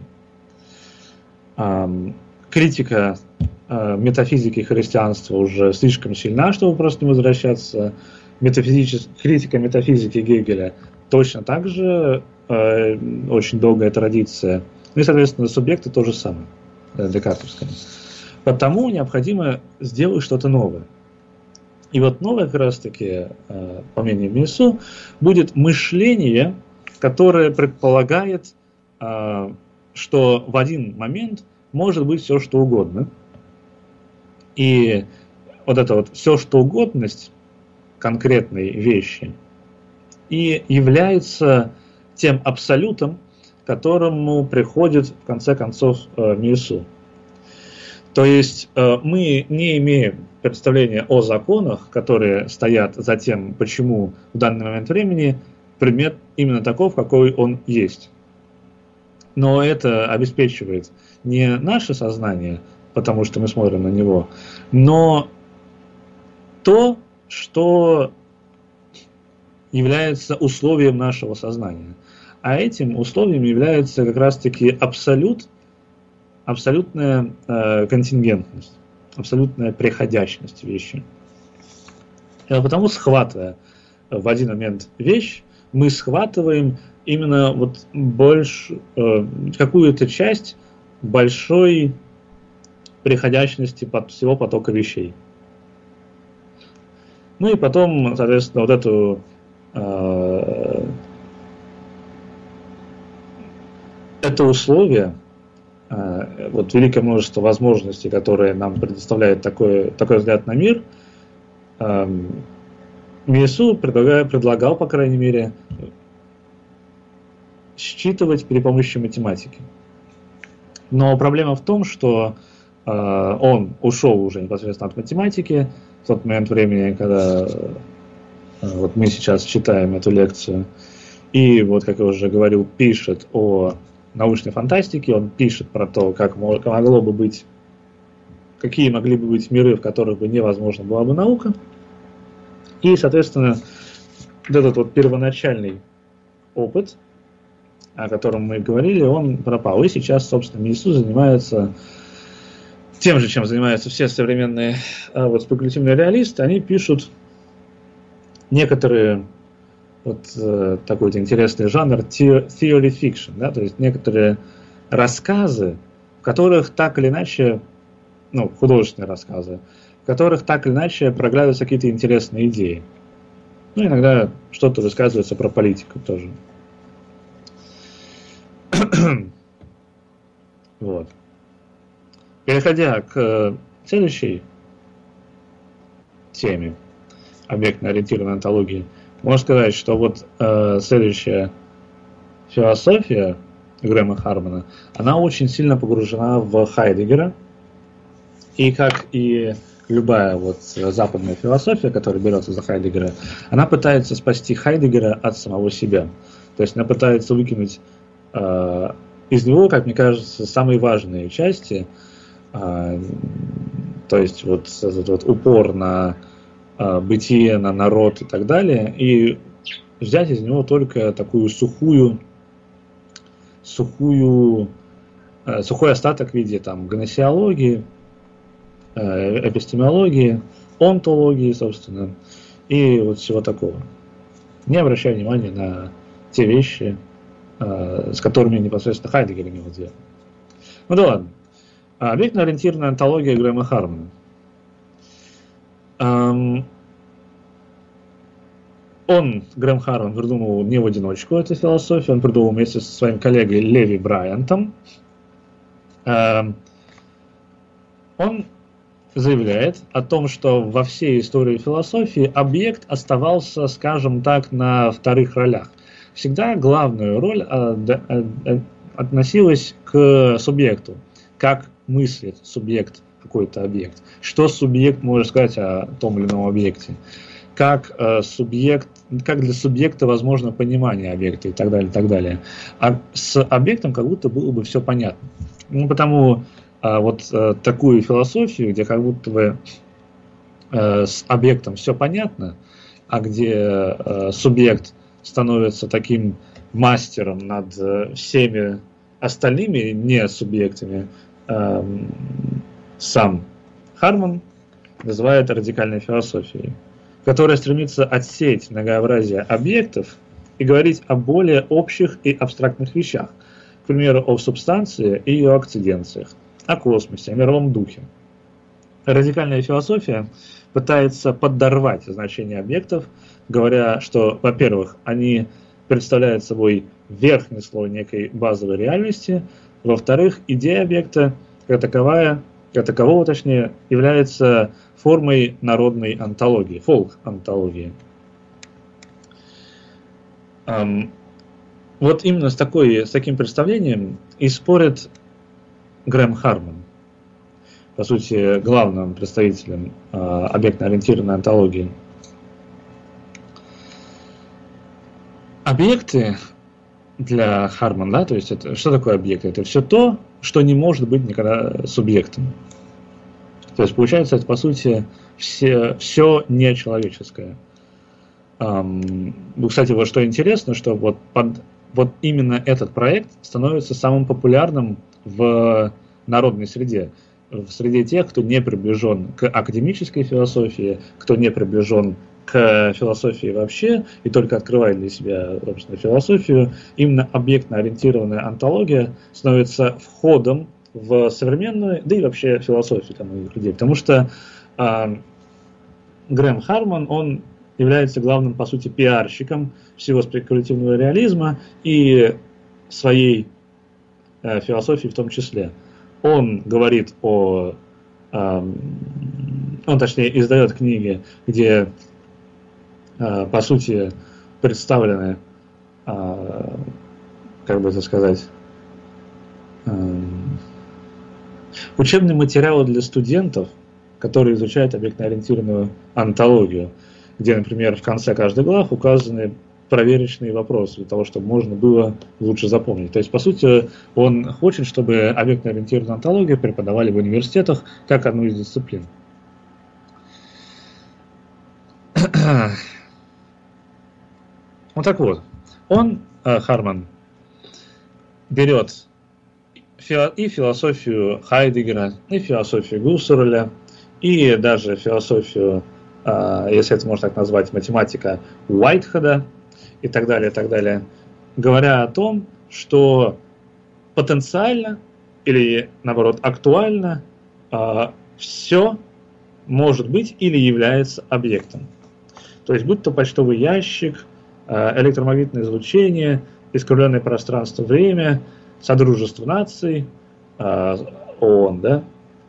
Speaker 1: Критика метафизики и христианства уже слишком сильна, чтобы просто не возвращаться. Критика метафизики Гегеля точно так же очень долгая традиция. Ну и, соответственно, субъекты то же самое, декартовское. Потому необходимо сделать что-то новое. И вот новое, как раз таки, по мнению Мейсу, будет мышление, которое предполагает, что в один момент может быть все, что угодно. И вот эта вот все, что угодность конкретной вещи и является тем абсолютом, к которому приходит, в конце концов, Мейсу. То есть мы не имеем представления о законах, которые стоят за тем, почему в данный момент времени предмет именно таков, какой он есть. Но это обеспечивает не наше сознание, потому что мы смотрим на него, но то, что является условием нашего сознания. А этим условием является как раз-таки абсолютная контингентность, абсолютная приходящность вещи. И потому, схватывая в один момент вещь, мы схватываем именно вот какую-то часть большой приходящности всего потока вещей. Ну и потом, соответственно, вот это условие, вот великое множество возможностей, которые нам предоставляет такой взгляд на мир, мы Миесу предлагал, по крайней мере, считывать при помощи математики. Но проблема в том, что он ушел уже непосредственно от математики в тот момент времени, когда вот мы сейчас читаем эту лекцию. И вот, как я уже говорил, пишет о научной фантастике, он пишет про то, как могло бы быть, какие могли бы быть миры, в которых бы невозможна была бы наука. И, соответственно, вот этот вот первоначальный опыт, о котором мы говорили, он пропал. И сейчас, собственно, Миесу занимается тем же, чем занимаются все современные вот, спекулятивные реалисты. Они пишут некоторые, вот такой вот интересный жанр theory fiction, да, то есть некоторые рассказы, в которых так или иначе, ну, художественные рассказы, в которых так или иначе проглядываются какие-то интересные идеи. Ну, иногда что-то высказывается про политику тоже. Вот. Переходя к следующей теме объектно-ориентированной онтологии, можно сказать, что вот следующая философия Грэма Хармана, она очень сильно погружена в Хайдеггера, и как и любая вот западная философия, которая берется за Хайдеггера, она пытается спасти Хайдеггера от самого себя. То есть она пытается выкинуть из него, как мне кажется, самые важные части, то есть вот этот вот упор на бытие, на народ и так далее, и взять из него только такую сухой остаток в виде там гносеологии, эпистемологии, онтологии, собственно, и вот всего такого. Не обращая внимания на те вещи, с которыми непосредственно Хайдеггер имел дело. Ну да ладно. Объектно-ориентированная онтология Грэма Хармана. Грэм Харман придумал не в одиночку эту философию, он придумал вместе со своим коллегой Леви Брайантом. Он заявляет о том, что во всей истории философии объект оставался, скажем так, на вторых ролях. Всегда главную роль относилась к субъекту, как мыслит субъект какой-то объект, что субъект может сказать о том или ином объекте, как для субъекта возможно понимание объекта и так далее, и так далее. А с объектом как будто было бы все понятно. Ну, потому вот такую философию, где как будто бы с объектом все понятно, а где субъект становится таким мастером над всеми остальными не субъектами, сам Харман называет радикальной философией, которая стремится отсеять многообразие объектов и говорить о более общих и абстрактных вещах, к примеру, о субстанции и ее акциденциях, о космосе, о мировом духе. Радикальная философия пытается подорвать значение объектов, говоря, что, во-первых, они представляют собой верхний слой некой базовой реальности, во-вторых, идея объекта как такового, точнее, является формой народной онтологии, фолк-онтологии. Вот именно с таким представлением и спорит Грэм Харман, по сути, главным представителем объектно-ориентированной онтологии. Объекты для Хармана, да, то есть это, что такое объект? Это все то, что не может быть никогда субъектом. То есть получается, это по сути все нечеловеческое. Кстати, вот что интересно, что вот именно этот проект становится самым популярным в народной среде, в среде тех, кто не приближен к академической философии, кто не приближен к философии вообще и только открывает для себя, собственно, философию. Именно объектно-ориентированная онтология становится входом в современную, да и вообще философию там, людей. Потому что Грэм Харман, он является главным, по сути, пиарщиком всего спекулятивного реализма и своей философии в том числе. Он говорит он, точнее, издает книги, где по сути, представлены, как бы это сказать, учебные материалы для студентов, которые изучают объектно-ориентированную онтологию, где, например, в конце каждой главы указаны проверочные вопросы для того, чтобы можно было лучше запомнить. То есть, по сути, он хочет, чтобы объектно-ориентированную онтологию преподавали в университетах как одну из дисциплин. Вот так вот. Он, Харман, берет и философию Хайдеггера, и философию Гуссерля, и даже философию, если это можно так назвать, математика Уайтхеда и так далее, говоря о том, что потенциально или, наоборот, актуально все может быть или является объектом. То есть, будь то почтовый ящик, электромагнитное излучение, искривленное пространство-время, Содружество наций, ООН, да,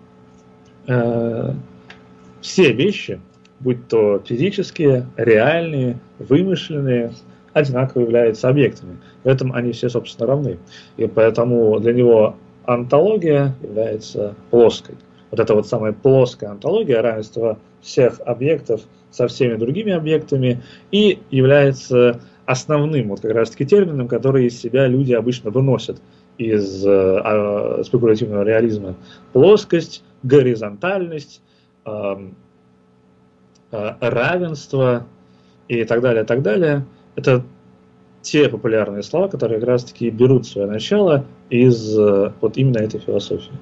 Speaker 1: все вещи, будь то физические, реальные, вымышленные, одинаково являются объектами. В этом они все, собственно, равны. И поэтому для него онтология является плоской. Вот эта вот самая плоская онтология, равенство всех объектов со всеми другими объектами, и является основным вот как раз-таки термином, который из себя люди обычно выносят из спекулятивного реализма. Плоскость, горизонтальность, равенство и так далее, так далее. Это те популярные слова, которые как раз-таки берут свое начало из вот именно этой философии.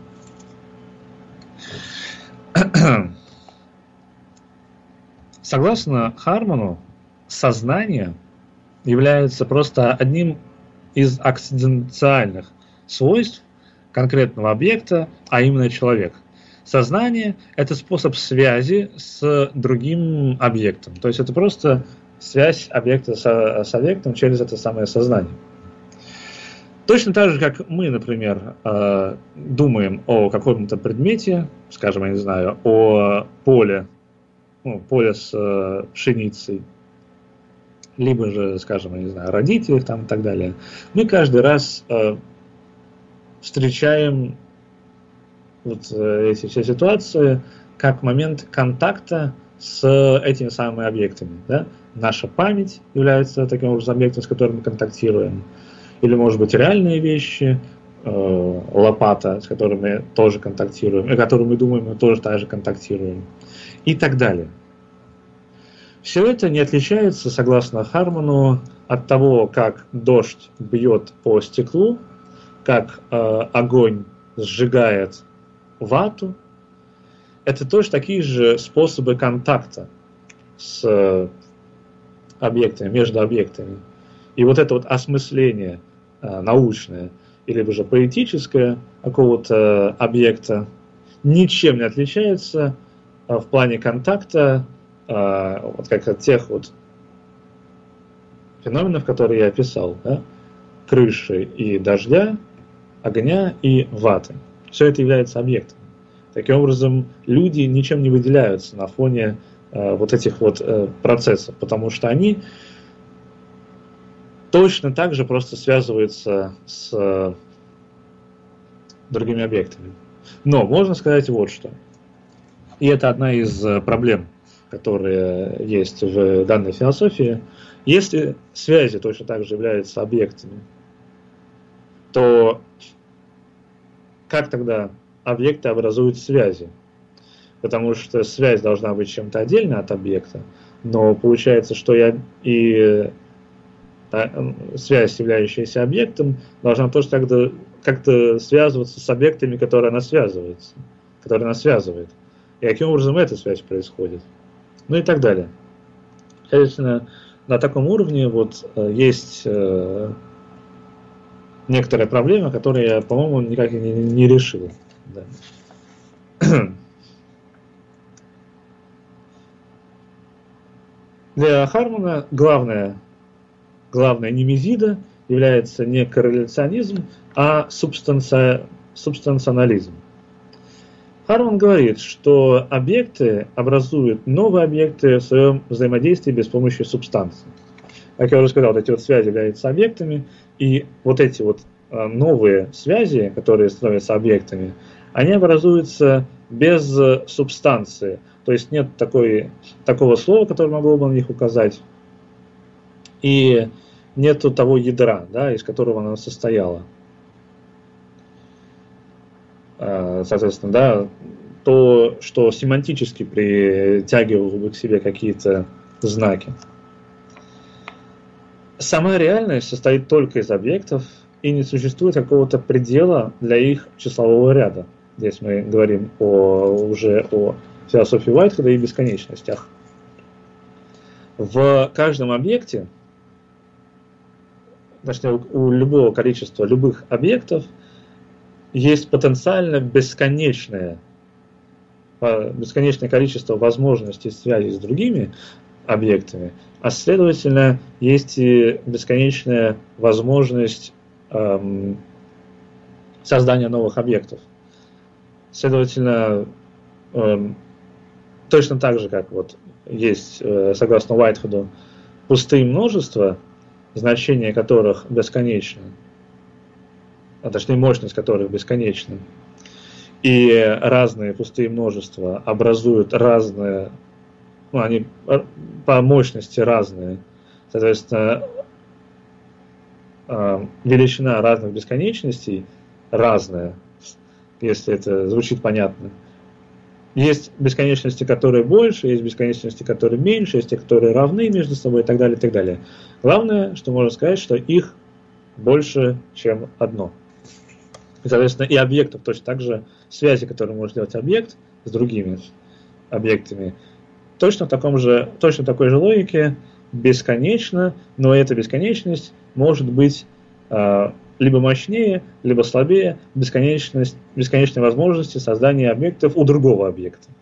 Speaker 1: Согласно Харману, сознание является просто одним из акциденциальных свойств конкретного объекта, а именно человек. Сознание – это способ связи с другим объектом. То есть это просто связь объекта с объектом через это самое сознание. Точно так же, как мы, например, думаем о каком-то предмете, скажем, я не знаю, о поле, поле с пшеницей, либо же, скажем, я не знаю, о родителях там, и так далее, мы каждый раз встречаем вот эти все ситуации как момент контакта с этими самыми объектами. Да? Наша память является таким образом объектом, с которым мы контактируем. Или, может быть, реальные вещи, лопата, с которой мы тоже контактируем, о которой мы думаем, мы тоже так же контактируем. И так далее. Все это не отличается, согласно Харману, от того, как дождь бьет по стеклу, как огонь сжигает вату. Это тоже такие же способы контакта с объектами, между объектами. И вот это вот осмысление научное или же поэтическое какого-то объекта ничем не отличается в плане контакта вот как от тех вот феноменов, которые я описал, да? Крыши и дождя, огня и ваты. Все это является объектом. Таким образом, люди ничем не выделяются на фоне вот этих вот процессов, потому что они точно так же просто связываются с другими объектами. Но можно сказать вот что. И это одна из проблем, которые есть в данной философии. Если связи точно так же являются объектами, то как тогда объекты образуют связи? Потому что связь должна быть чем-то отдельно от объекта, но получается, что связь, являющаяся объектом, должна тоже как-то связываться с объектами, которые она связывает. И каким образом эта связь происходит? Ну и так далее. Конечно, на таком уровне вот есть некоторая проблема, которую я, по-моему, никак не решил. Да. Для Хармана главная немезида является не корреляционизм, а субстанционализм. Харман говорит, что объекты образуют новые объекты в своем взаимодействии без помощи субстанции. Как я уже сказал, вот эти вот связи являются объектами, и вот эти вот новые связи, которые становятся объектами, они образуются без субстанции. То есть нет такого слова, которое могло бы на них указать, и нету того ядра, да, из которого оно состояло. Соответственно, да, то, что семантически притягивало бы к себе какие-то знаки. Сама реальность состоит только из объектов, и не существует какого-то предела для их числового ряда. Здесь мы говорим уже о философии Уайтхеда и бесконечностях. В каждом объекте, точнее, у любого количества любых объектов есть потенциально бесконечное количество возможностей связи с другими объектами, а следовательно, есть и бесконечная возможность создания новых объектов. Следовательно, точно так же, как вот есть, согласно Уайтхеду, пустые множества, значение которых бесконечно, а точнее мощность которых бесконечна, и разные пустые множества образуют разные, они по мощности разные, соответственно, величина разных бесконечностей разная, если это звучит понятно. Есть бесконечности, которые больше, есть бесконечности, которые меньше, есть те, которые равны между собой и так далее, и так далее. Главное, что можно сказать, что их больше, чем одно. И, соответственно, и объектов точно так же, связи, которые может делать объект с другими объектами, точно такой же логике бесконечно, но эта бесконечность может быть либо мощнее, либо слабее бесконечной возможности создания объектов у другого объекта.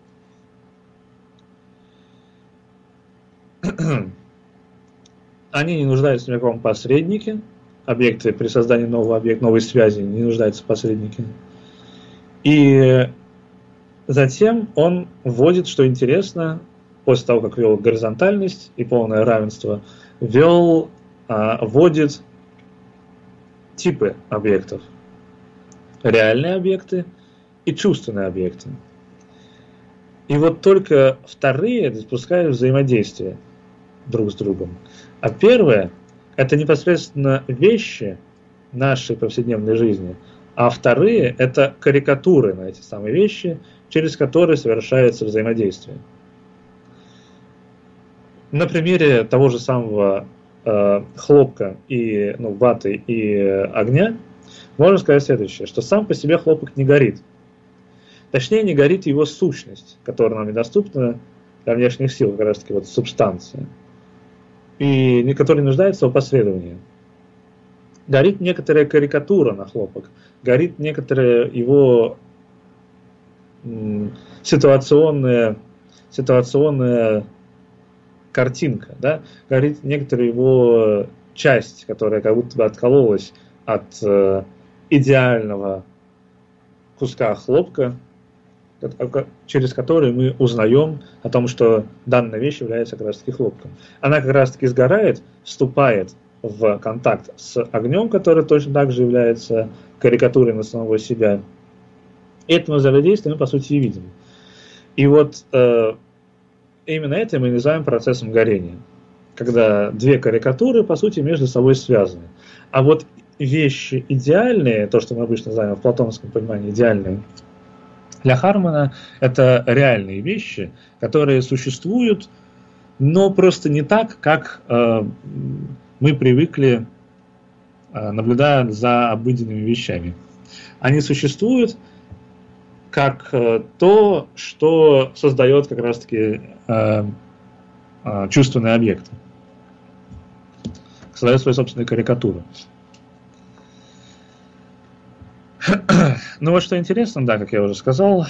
Speaker 1: Они не нуждаются в никаком посреднике. Объекты при создании нового объекта, новой связи не нуждаются в посреднике. И затем он вводит, что интересно, после того, как ввел горизонтальность и полное равенство, вводит типы объектов. Реальные объекты и чувственные объекты. И вот только вторые допускают взаимодействие друг с другом. А первое – это непосредственно вещи нашей повседневной жизни, а вторые – это карикатуры на эти самые вещи, через которые совершается взаимодействие. На примере того же самого хлопка и ваты и огня можно сказать следующее, что сам по себе хлопок не горит. Точнее, не горит его сущность, которая нам недоступна для внешних сил, как раз таки вот субстанция, и которая нуждается в опосредовании. Горит некоторая карикатура на хлопок, горит некоторая его ситуационная картинка, да? Горит некоторая его часть, которая как будто бы откололась от идеального куска хлопка, через который мы узнаем о том, что данная вещь является как раз таки хлопком. Она как раз таки сгорает, вступает в контакт с огнем, который точно так же является карикатурой на самого себя. И это взаимодействие мы по сути и видим. И вот именно это мы называем процессом горения, когда две карикатуры по сути между собой связаны. А вот вещи идеальные, то, что мы обычно называем в платоновском понимании идеальные, для Хармана это реальные вещи, которые существуют, но просто не так, как мы привыкли, наблюдая за обыденными вещами. Они существуют как то, что создает как раз-таки чувственные объекты, создает свою собственную карикатуру. Ну вот что интересно, да, как я уже сказал,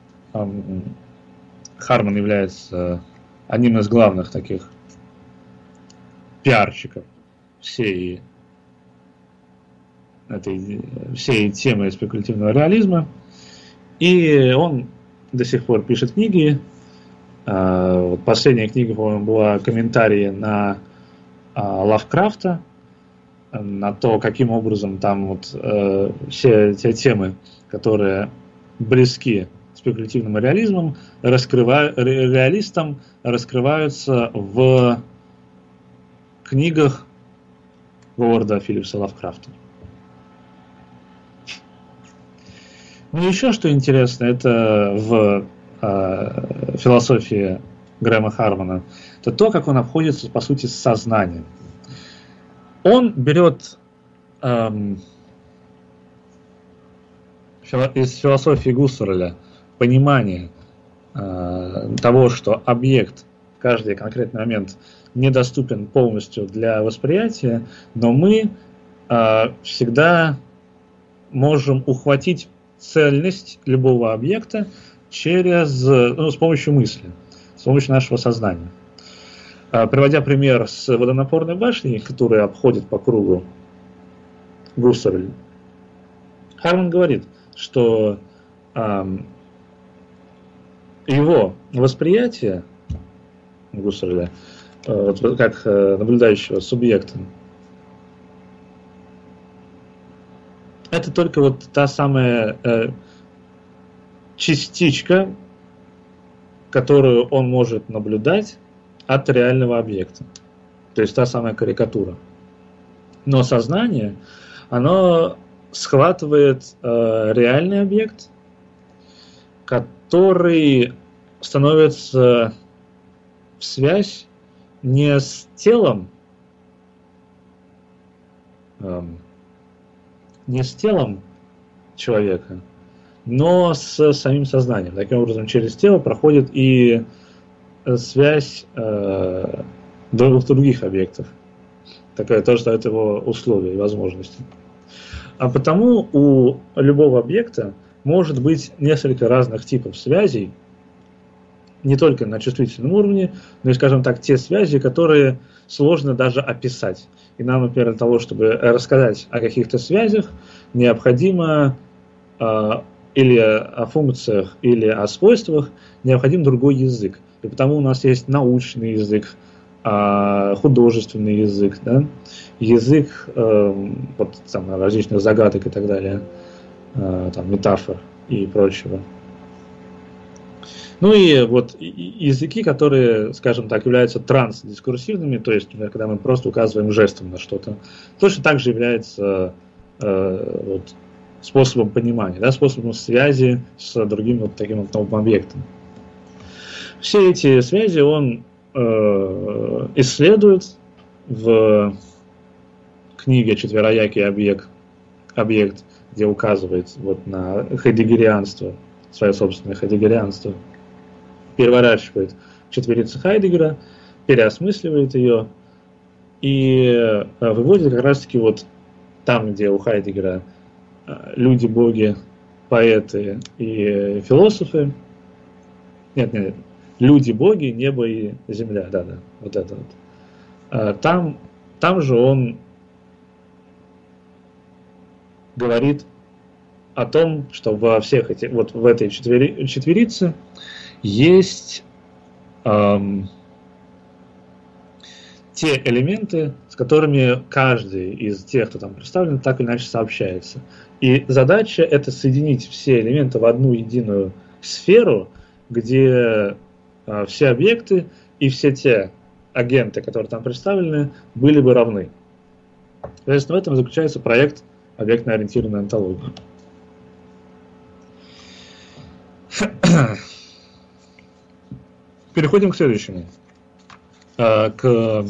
Speaker 1: Харман является одним из главных таких пиарщиков всей темы спекулятивного реализма. И он до сих пор пишет книги. Вот последняя книга, по-моему, была комментарии на Лавкрафта, на то, каким образом там вот все те темы, которые близки спекулятивным реализмом, реалистам, раскрываются в книгах Говарда Филлипса Лавкрафта. Ну, еще что интересно, это в философии Грэма Хармана, это то, как он обходится, по сути, с сознанием. Он берет из философии Гуссерля понимание того, что объект в каждый конкретный момент недоступен полностью для восприятия, но мы всегда можем ухватить цельность любого объекта с помощью мысли, с помощью нашего сознания. Приводя пример с водонапорной башней, которая обходит по кругу Гуссерль, Харман говорит, что его восприятие Гусserля, как наблюдающего субъекта, это только вот та самая частичка, которую он может наблюдать от реального объекта. То есть та самая карикатура. Но сознание, оно схватывает реальный объект, который становится в связь не с телом, человека, но с самим сознанием. Таким образом, через тело проходит и связь двух других объектов. Такое тоже дает его условия и возможности. А потому у любого объекта может быть несколько разных типов связей, не только на чувствительном уровне, но и, скажем так, те связи, которые сложно даже описать. И нам, например, для того, чтобы рассказать о каких-то связях, необходимо или о функциях, или о свойствах, необходим другой язык. И потому у нас есть научный язык, художественный язык, да? Язык различных загадок и так далее, метафор и прочего. Ну и вот языки, которые, скажем так, являются трансдискурсивными, то есть, например, когда мы просто указываем жестом на что-то, точно так же является способом понимания, да, способом связи с другим таким новым объектом. Все эти связи он исследует в книге «Четвероякий объект», где указывает на хайдеггерианство, свое собственное хайдеггерианство, переворачивает четверицу Хайдеггера, переосмысливает ее и выводит как раз-таки там, где у Хайдеггера люди, боги, поэты и философы. Нет, люди, боги, небо и земля. Да, вот это вот. Там же он говорит о том, что во всех этих, в этой четверице есть те элементы, с которыми каждый из тех, кто там представлен, так или иначе сообщается. И задача это соединить все элементы в одну единую сферу, где все объекты и все те агенты, которые там представлены, были бы равны. Соответственно, в этом заключается проект объектно-ориентированной онтологии. Переходим к следующему. К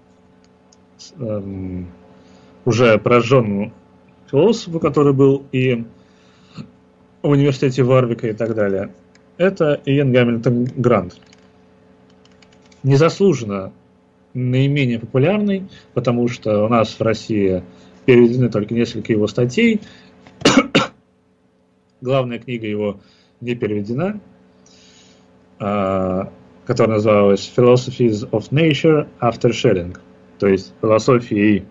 Speaker 1: уже прожженному философу, который был и в университете Варвика и так далее. Это Иэн Гамильтон Грант. Незаслуженно наименее популярный, потому что у нас в России переведены только несколько его статей. Главная книга его не переведена, которая называлась Philosophies of Nature After Sharing, то есть философии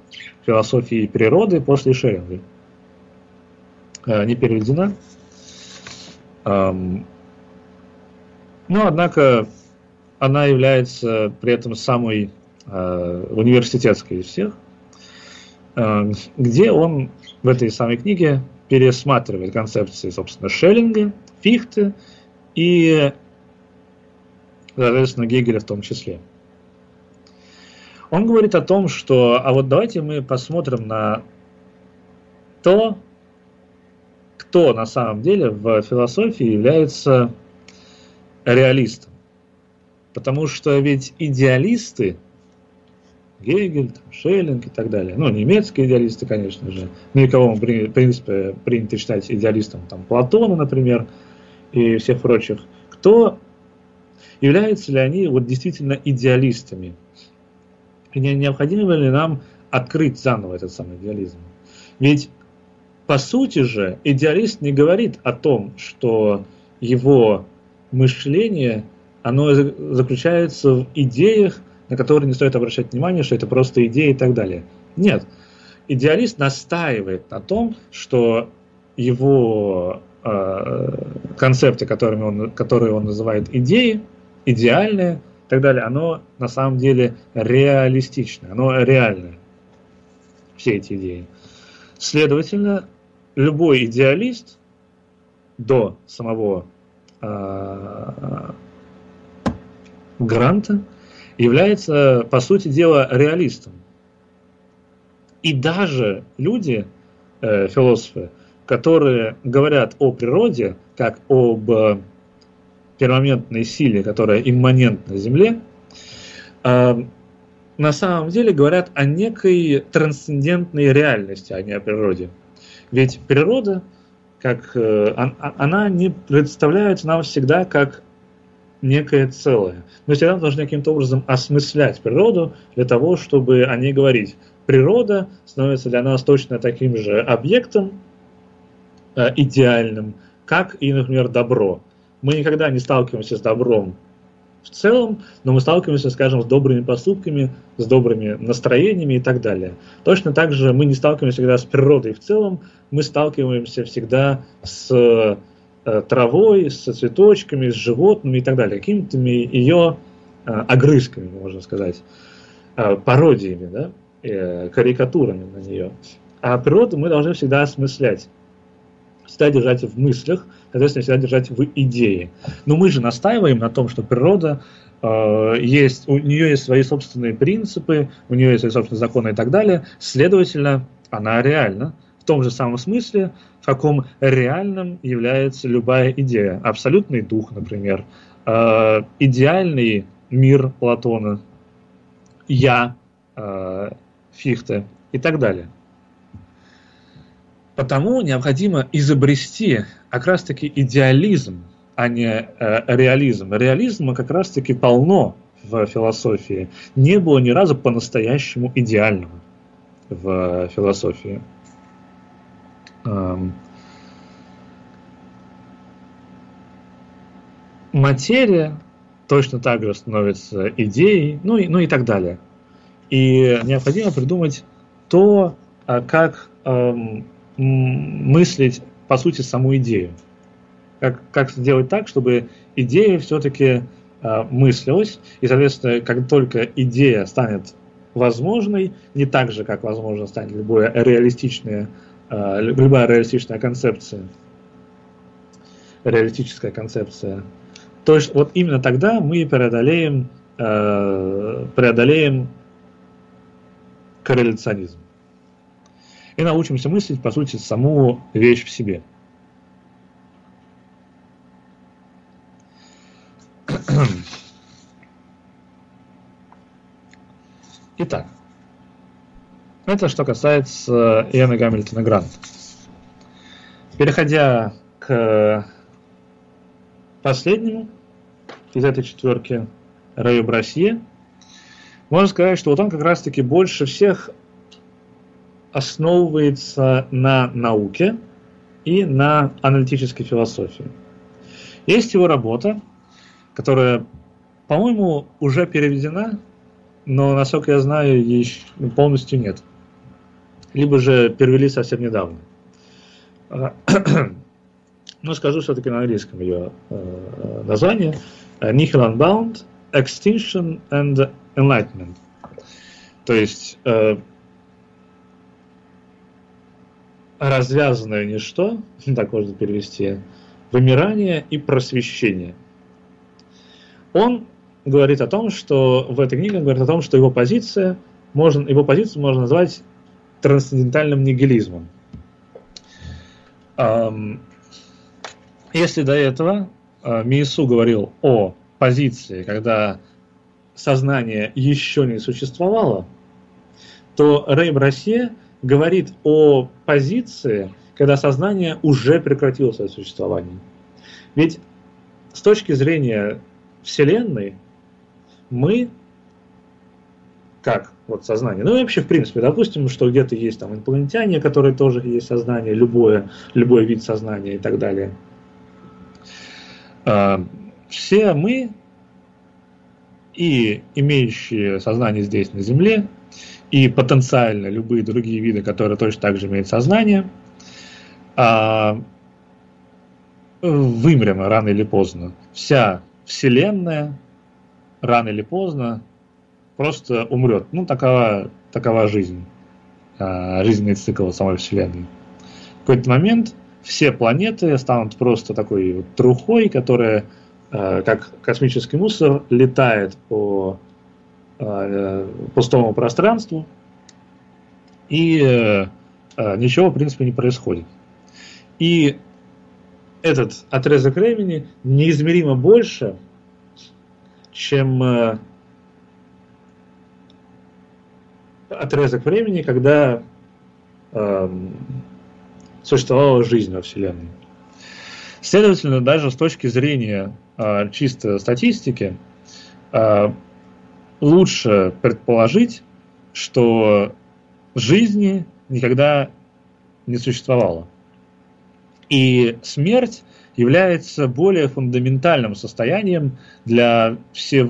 Speaker 1: природы после шеринга. Не переведена. Но, однако, она является при этом самой университетской из всех, где он в этой самой книге пересматривает концепции, собственно, Шеллинга, Фихте и, соответственно, Гегеля в том числе. Он говорит о том, что, а вот давайте мы посмотрим на то, кто на самом деле в философии является реалистом. Потому что ведь идеалисты, Гегель, Шеллинг и так далее, ну, немецкие идеалисты, конечно же, ну и кого, в принципе, принято считать идеалистом, там, Платона, например, и всех прочих, кто, являются ли они вот действительно идеалистами? И необходимо ли нам открыть заново этот самый идеализм? Ведь, по сути же, идеалист не говорит о том, что его мышление, оно заключается в идеях, на которые не стоит обращать внимание, что это просто идеи и так далее. Нет. Идеалист настаивает на том, что его концепты, которые он называет идеи, идеальные и так далее, оно на самом деле реалистичное, оно реальное. Все эти идеи. Следовательно, любой идеалист до самого Гранта является, по сути дела, реалистом. И даже люди, философы, которые говорят о природе, как об перманентной силе, которая имманентна Земле, на самом деле говорят о некой трансцендентной реальности, а не о природе. Ведь природа, она не представляется нам всегда как некое целое. Мы всегда должны каким-то образом осмыслять природу для того, чтобы о ней говорить. Природа становится для нас точно таким же объектом идеальным, как и, например, добро. Мы никогда не сталкиваемся с добром в целом, но мы сталкиваемся, скажем, с добрыми поступками, с добрыми настроениями и так далее. Точно так же мы не сталкиваемся всегда с природой в целом, мы сталкиваемся всегда с травой, с цветочками, с животными и так далее, какими-то ее огрызками, можно сказать, пародиями, да, карикатурами на нее. А природу мы должны всегда осмыслять, всегда держать в мыслях, соответственно, всегда держать в идее. Но мы же настаиваем на том, что природа у нее есть свои собственные принципы, у нее есть свои собственные законы и так далее, следовательно, она реальна. В том же самом смысле, в каком реальным является любая идея. Абсолютный дух, например, идеальный мир Платона, я, Фихте и так далее. Потому необходимо изобрести как раз-таки идеализм, а не реализм. Реализма как раз-таки полно в философии. Не было ни разу по-настоящему идеального в философии. Материя точно так же становится идеей, ну и так далее. И необходимо придумать то, как мыслить, по сути, саму идею. Как сделать так, чтобы идея все-таки мыслилась, и, соответственно, как только идея станет возможной, не так же, как возможно станет любая реалистичная концепция, реалистическая концепция, то есть вот именно тогда мы преодолеем корреляционизм и научимся мыслить, по сути, саму вещь в себе. Итак, это что касается Иэна Гамильтона Гранта. Переходя к последнему из этой четверки, Рэю Брассье, можно сказать, что вот он как раз-таки больше всех основывается на науке и на аналитической философии. Есть его работа, которая, по-моему, уже переведена, но, насколько я знаю, еще полностью нет. Либо же перевели совсем недавно. но скажу все-таки на английском ее название. Nihil Unbound, Extinction and Enlightenment. То есть развязанное ничто, так можно перевести, вымирание и просвещение. Он говорит о том, что в этой книге он говорит о том, что его позицию можно назвать трансцендентальным нигилизмом. Если до этого Миесу говорил о позиции, когда сознание еще не существовало, то Рэй Брассье говорит о позиции, когда сознание уже прекратило свое существование. Ведь с точки зрения Вселенной мы, как вот сознание, ну и вообще в принципе, допустим, что где-то есть там инопланетяне, которые тоже есть сознание, любой вид сознания и так далее. Все мы, и имеющие сознание здесь на Земле, и потенциально любые другие виды, которые точно так же имеют сознание, вымрем рано или поздно. Вся Вселенная рано или поздно просто умрет. Ну, такова жизнь, жизненный цикл самой Вселенной. В какой-то момент все планеты станут просто такой вот трухой, которая, как космический мусор, летает по пустому пространству, и ничего, в принципе, не происходит. И этот отрезок времени неизмеримо больше, чем отрезок времени, когда существовала жизнь во Вселенной. Следовательно, даже с точки зрения чисто статистики, лучше предположить, что жизни никогда не существовало. И смерть является более фундаментальным состоянием для всей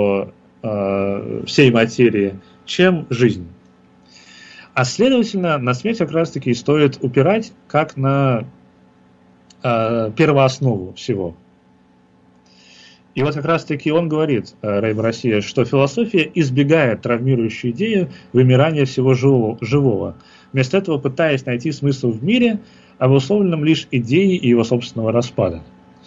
Speaker 1: материи, чем жизнь. А следовательно, на смерть как раз-таки стоит упирать как на первооснову всего. И вот как раз-таки он говорит, Рэй Брассье, что философия избегает травмирующую идею вымирания всего живого, вместо этого пытаясь найти смысл в мире, обусловленном лишь идеей и его собственного распада.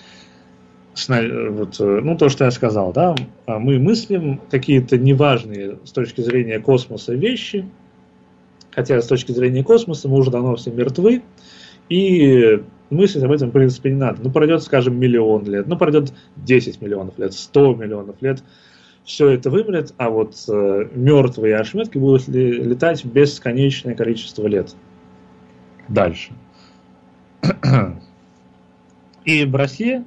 Speaker 1: То, что я сказал, да, мы мыслим какие-то неважные с точки зрения космоса вещи, хотя с точки зрения космоса мы уже давно все мертвы, и мыслить об этом, в принципе, не надо. Ну, пройдет, скажем, 1 000 000 лет, пройдет 10 миллионов лет, 100 миллионов лет, все это вымрет, а вот мертвые ошметки будут летать бесконечное количество лет дальше. И Брассье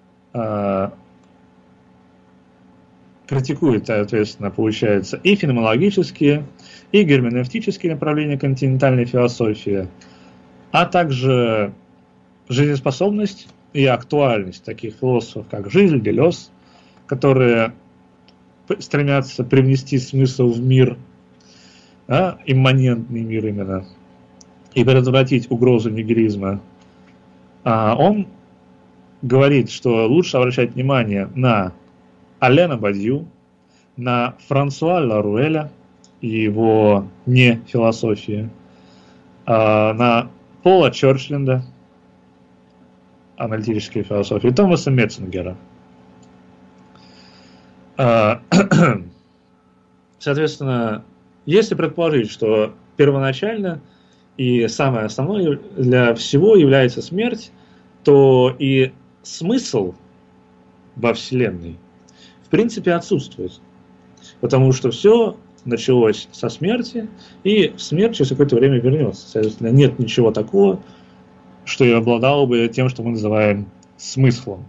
Speaker 1: критикует, соответственно, получается, и феноменологические, и герменевтические направления континентальной философии, а также жизнеспособность и актуальность таких философов, как Жизель, Делез, которые стремятся привнести смысл в мир, имманентный мир именно, и предотвратить угрозу нигилизма. Он говорит, что лучше обращать внимание на Алена Бадью, на Франсуа Ларуэля и его не-философии, на Пола Чорчленда, аналитической философии, и Томаса Метцингера. Соответственно, если предположить, что первоначально и самое основное для всего является смерть, то и смысл во Вселенной в принципе отсутствует. Потому что все началось со смерти, и смерть через какое-то время вернется. Соответственно, нет ничего такого, что и обладало бы тем, что мы называем смыслом.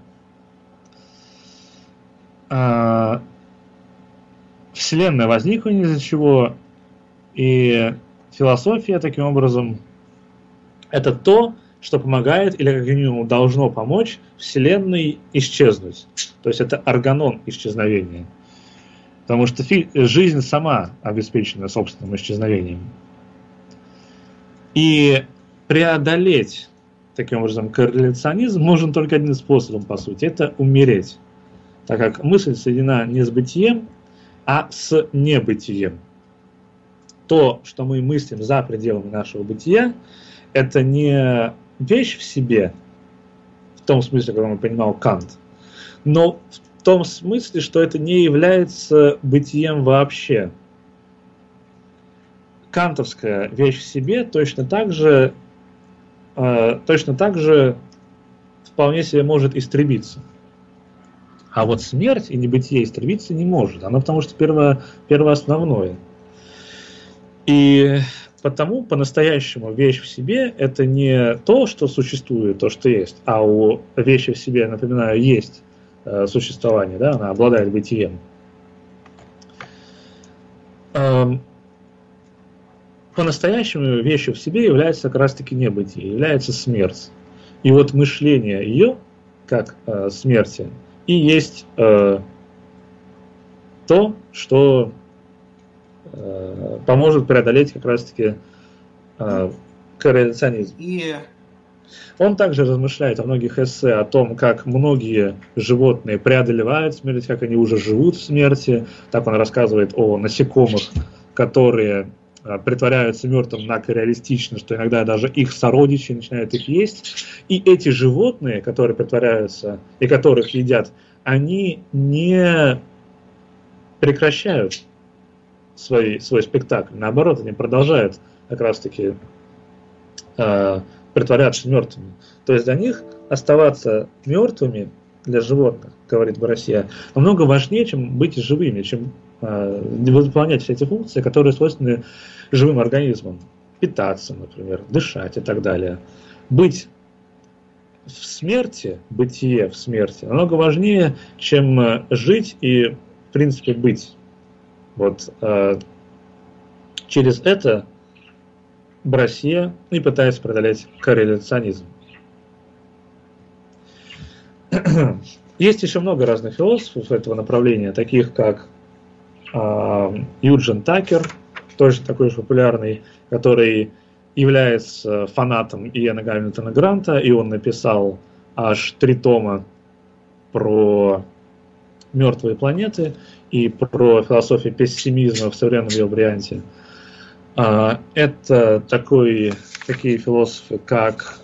Speaker 1: Вселенная возникла ни из-за чего, и философия, таким образом, это то, что помогает, или как минимум должно помочь Вселенной исчезнуть. То есть это органон исчезновения. Потому что жизнь сама обеспечена собственным исчезновением. И преодолеть таким образом, корреляционизм можно только одним способом, по сути, это умереть. Так как мысль соединена не с бытием, а с небытием. То, что мы мыслим за пределами нашего бытия, это не вещь в себе, в том смысле, как он понимал Кант, но в том смысле, что это не является бытием вообще. Кантовская вещь в себе точно так же вполне себе может истребиться. А вот смерть и небытие истребиться не может. Оно потому что первоосновное. И потому по-настоящему вещь в себе это не то, что существует, то, что есть, а у вещи в себе, напоминаю, есть существование, да, она обладает бытием. По-настоящему вещью в себе является как раз-таки небытие, является смерть. И вот мышление ее, как смерти, и есть то, что поможет преодолеть как раз-таки корреляционизм. Он также размышляет о многих эссе о том, как многие животные преодолевают смерть, как они уже живут в смерти. Так он рассказывает о насекомых, которые притворяются мертвым так реалистично, что иногда даже их сородичи начинают их есть. И эти животные, которые притворяются и которых едят, они не прекращают свой спектакль. Наоборот, они продолжают как раз-таки притворяться мертвыми. То есть для них оставаться мертвыми, для животных, говорит Бороссье, намного важнее, чем быть живыми, чем выполнять все эти функции, которые свойственны живым организмам. Питаться, например, дышать и так далее. Быть в смерти, бытие в смерти, намного важнее, чем жить и, в принципе, быть. Вот через это Бороссье и пытается преодолеть корреляционизм. Есть еще много разных философов этого направления, таких как Юджин Такер, тоже такой же популярный, который является фанатом Иэна Гамильтона Гранта, и он написал аж 3 тома про мертвые планеты и про философию пессимизма в современном ее варианте. Это такие философы, как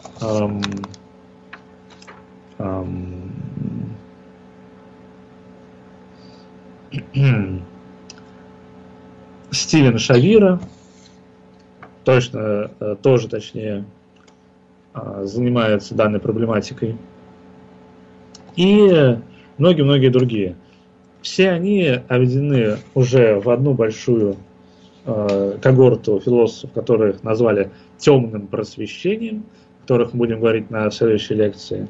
Speaker 1: Стивен Шавира, точнее, занимается данной проблематикой, и многие-многие другие. Все они объединены уже в одну большую когорту философов, которых назвали темным просвещением, о которых мы будем говорить на следующей лекции.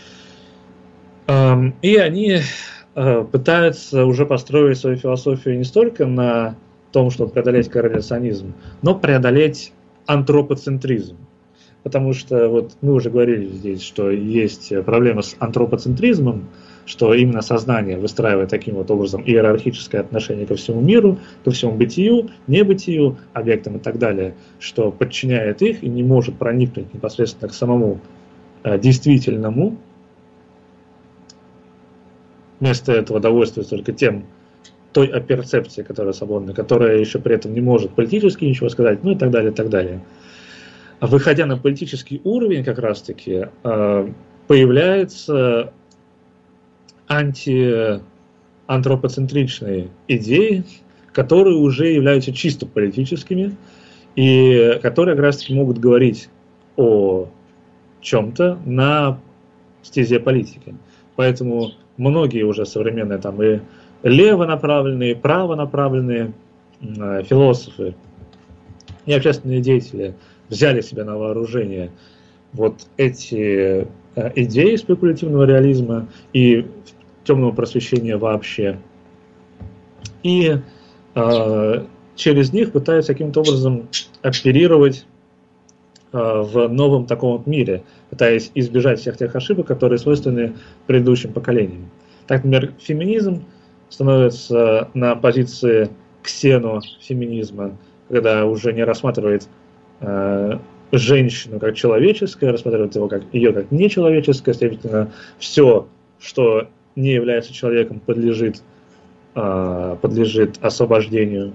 Speaker 1: И они пытаются уже построить свою философию не столько на том, чтобы преодолеть корреляционизм, но преодолеть антропоцентризм. Потому что вот мы уже говорили здесь, что есть проблема с антропоцентризмом, что именно сознание выстраивает таким вот образом иерархическое отношение ко всему миру, ко всему бытию, небытию, объектам и так далее, что подчиняет их и не может проникнуть непосредственно к самому действительному. Вместо этого довольствуется только той перцепцией, которая свободна, которая еще при этом не может политически ничего сказать, ну и так далее, и так далее. А выходя на политический уровень, как раз-таки, появляются антропоцентричные идеи, которые уже являются чисто политическими, и которые как раз-таки могут говорить о чем-то на стезе политики. Поэтому многие уже современные там и левонаправленные, и правонаправленные философы и общественные деятели взяли себе на вооружение вот эти идеи спекулятивного реализма и темного просвещения вообще. И через них пытаются каким-то образом оперировать в новом таком вот мире, пытаясь избежать всех тех ошибок, которые свойственны предыдущим поколениям. Так, например, феминизм становится на позиции ксенофеминизма, когда уже не рассматривает женщину как человеческое, рассматривать ее как нечеловеческое, следовательно, все, что не является человеком, подлежит освобождению.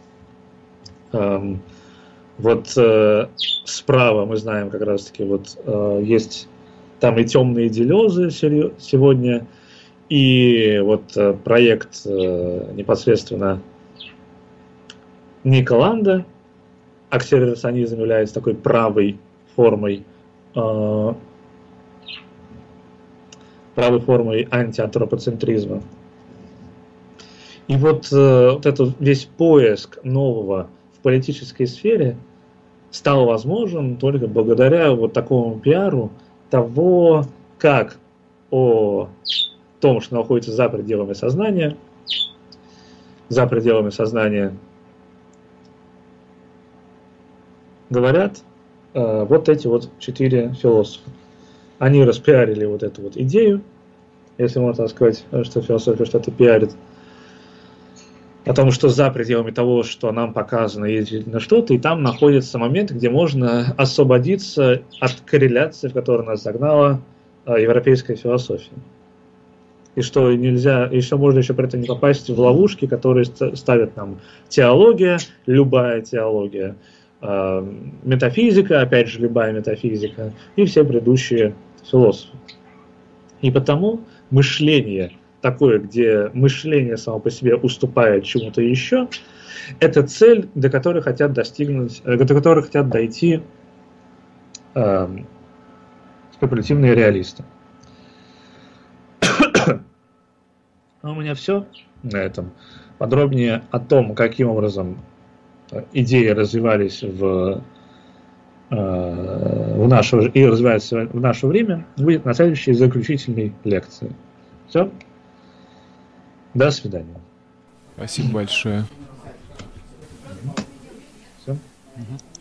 Speaker 1: Вот справа мы знаем как раз-таки, вот есть там и темные делезы сегодня, и вот проект непосредственно Ника Ланда. Акселерационизм является такой правой формой антиантропоцентризма. И вот этот весь поиск нового в политической сфере стал возможен только благодаря вот такому пиару того, как о том, что находится за пределами сознания, говорят вот эти вот 4 философа. Они распиарили вот эту вот идею, если можно так сказать, что философия что-то пиарит, о том, что за пределами того, что нам показано, есть действительно что-то, и там находится момент, где можно освободиться от корреляции, в которую нас загнала европейская философия. И что нельзя, еще можно еще при этом не попасть в ловушки, которые ставят нам теология, любая теология, метафизика, опять же, любая метафизика, и все предыдущие философы. И потому мышление такое, где мышление само по себе уступает чему-то еще, это цель, до которой хотят дойти спекулятивные реалисты. А у меня все на этом. Подробнее о том, каким образом идеи развивались развиваются в наше время, будет на следующей заключительной лекции. Все. До свидания.
Speaker 2: Спасибо большое.
Speaker 1: Все.
Speaker 2: Угу.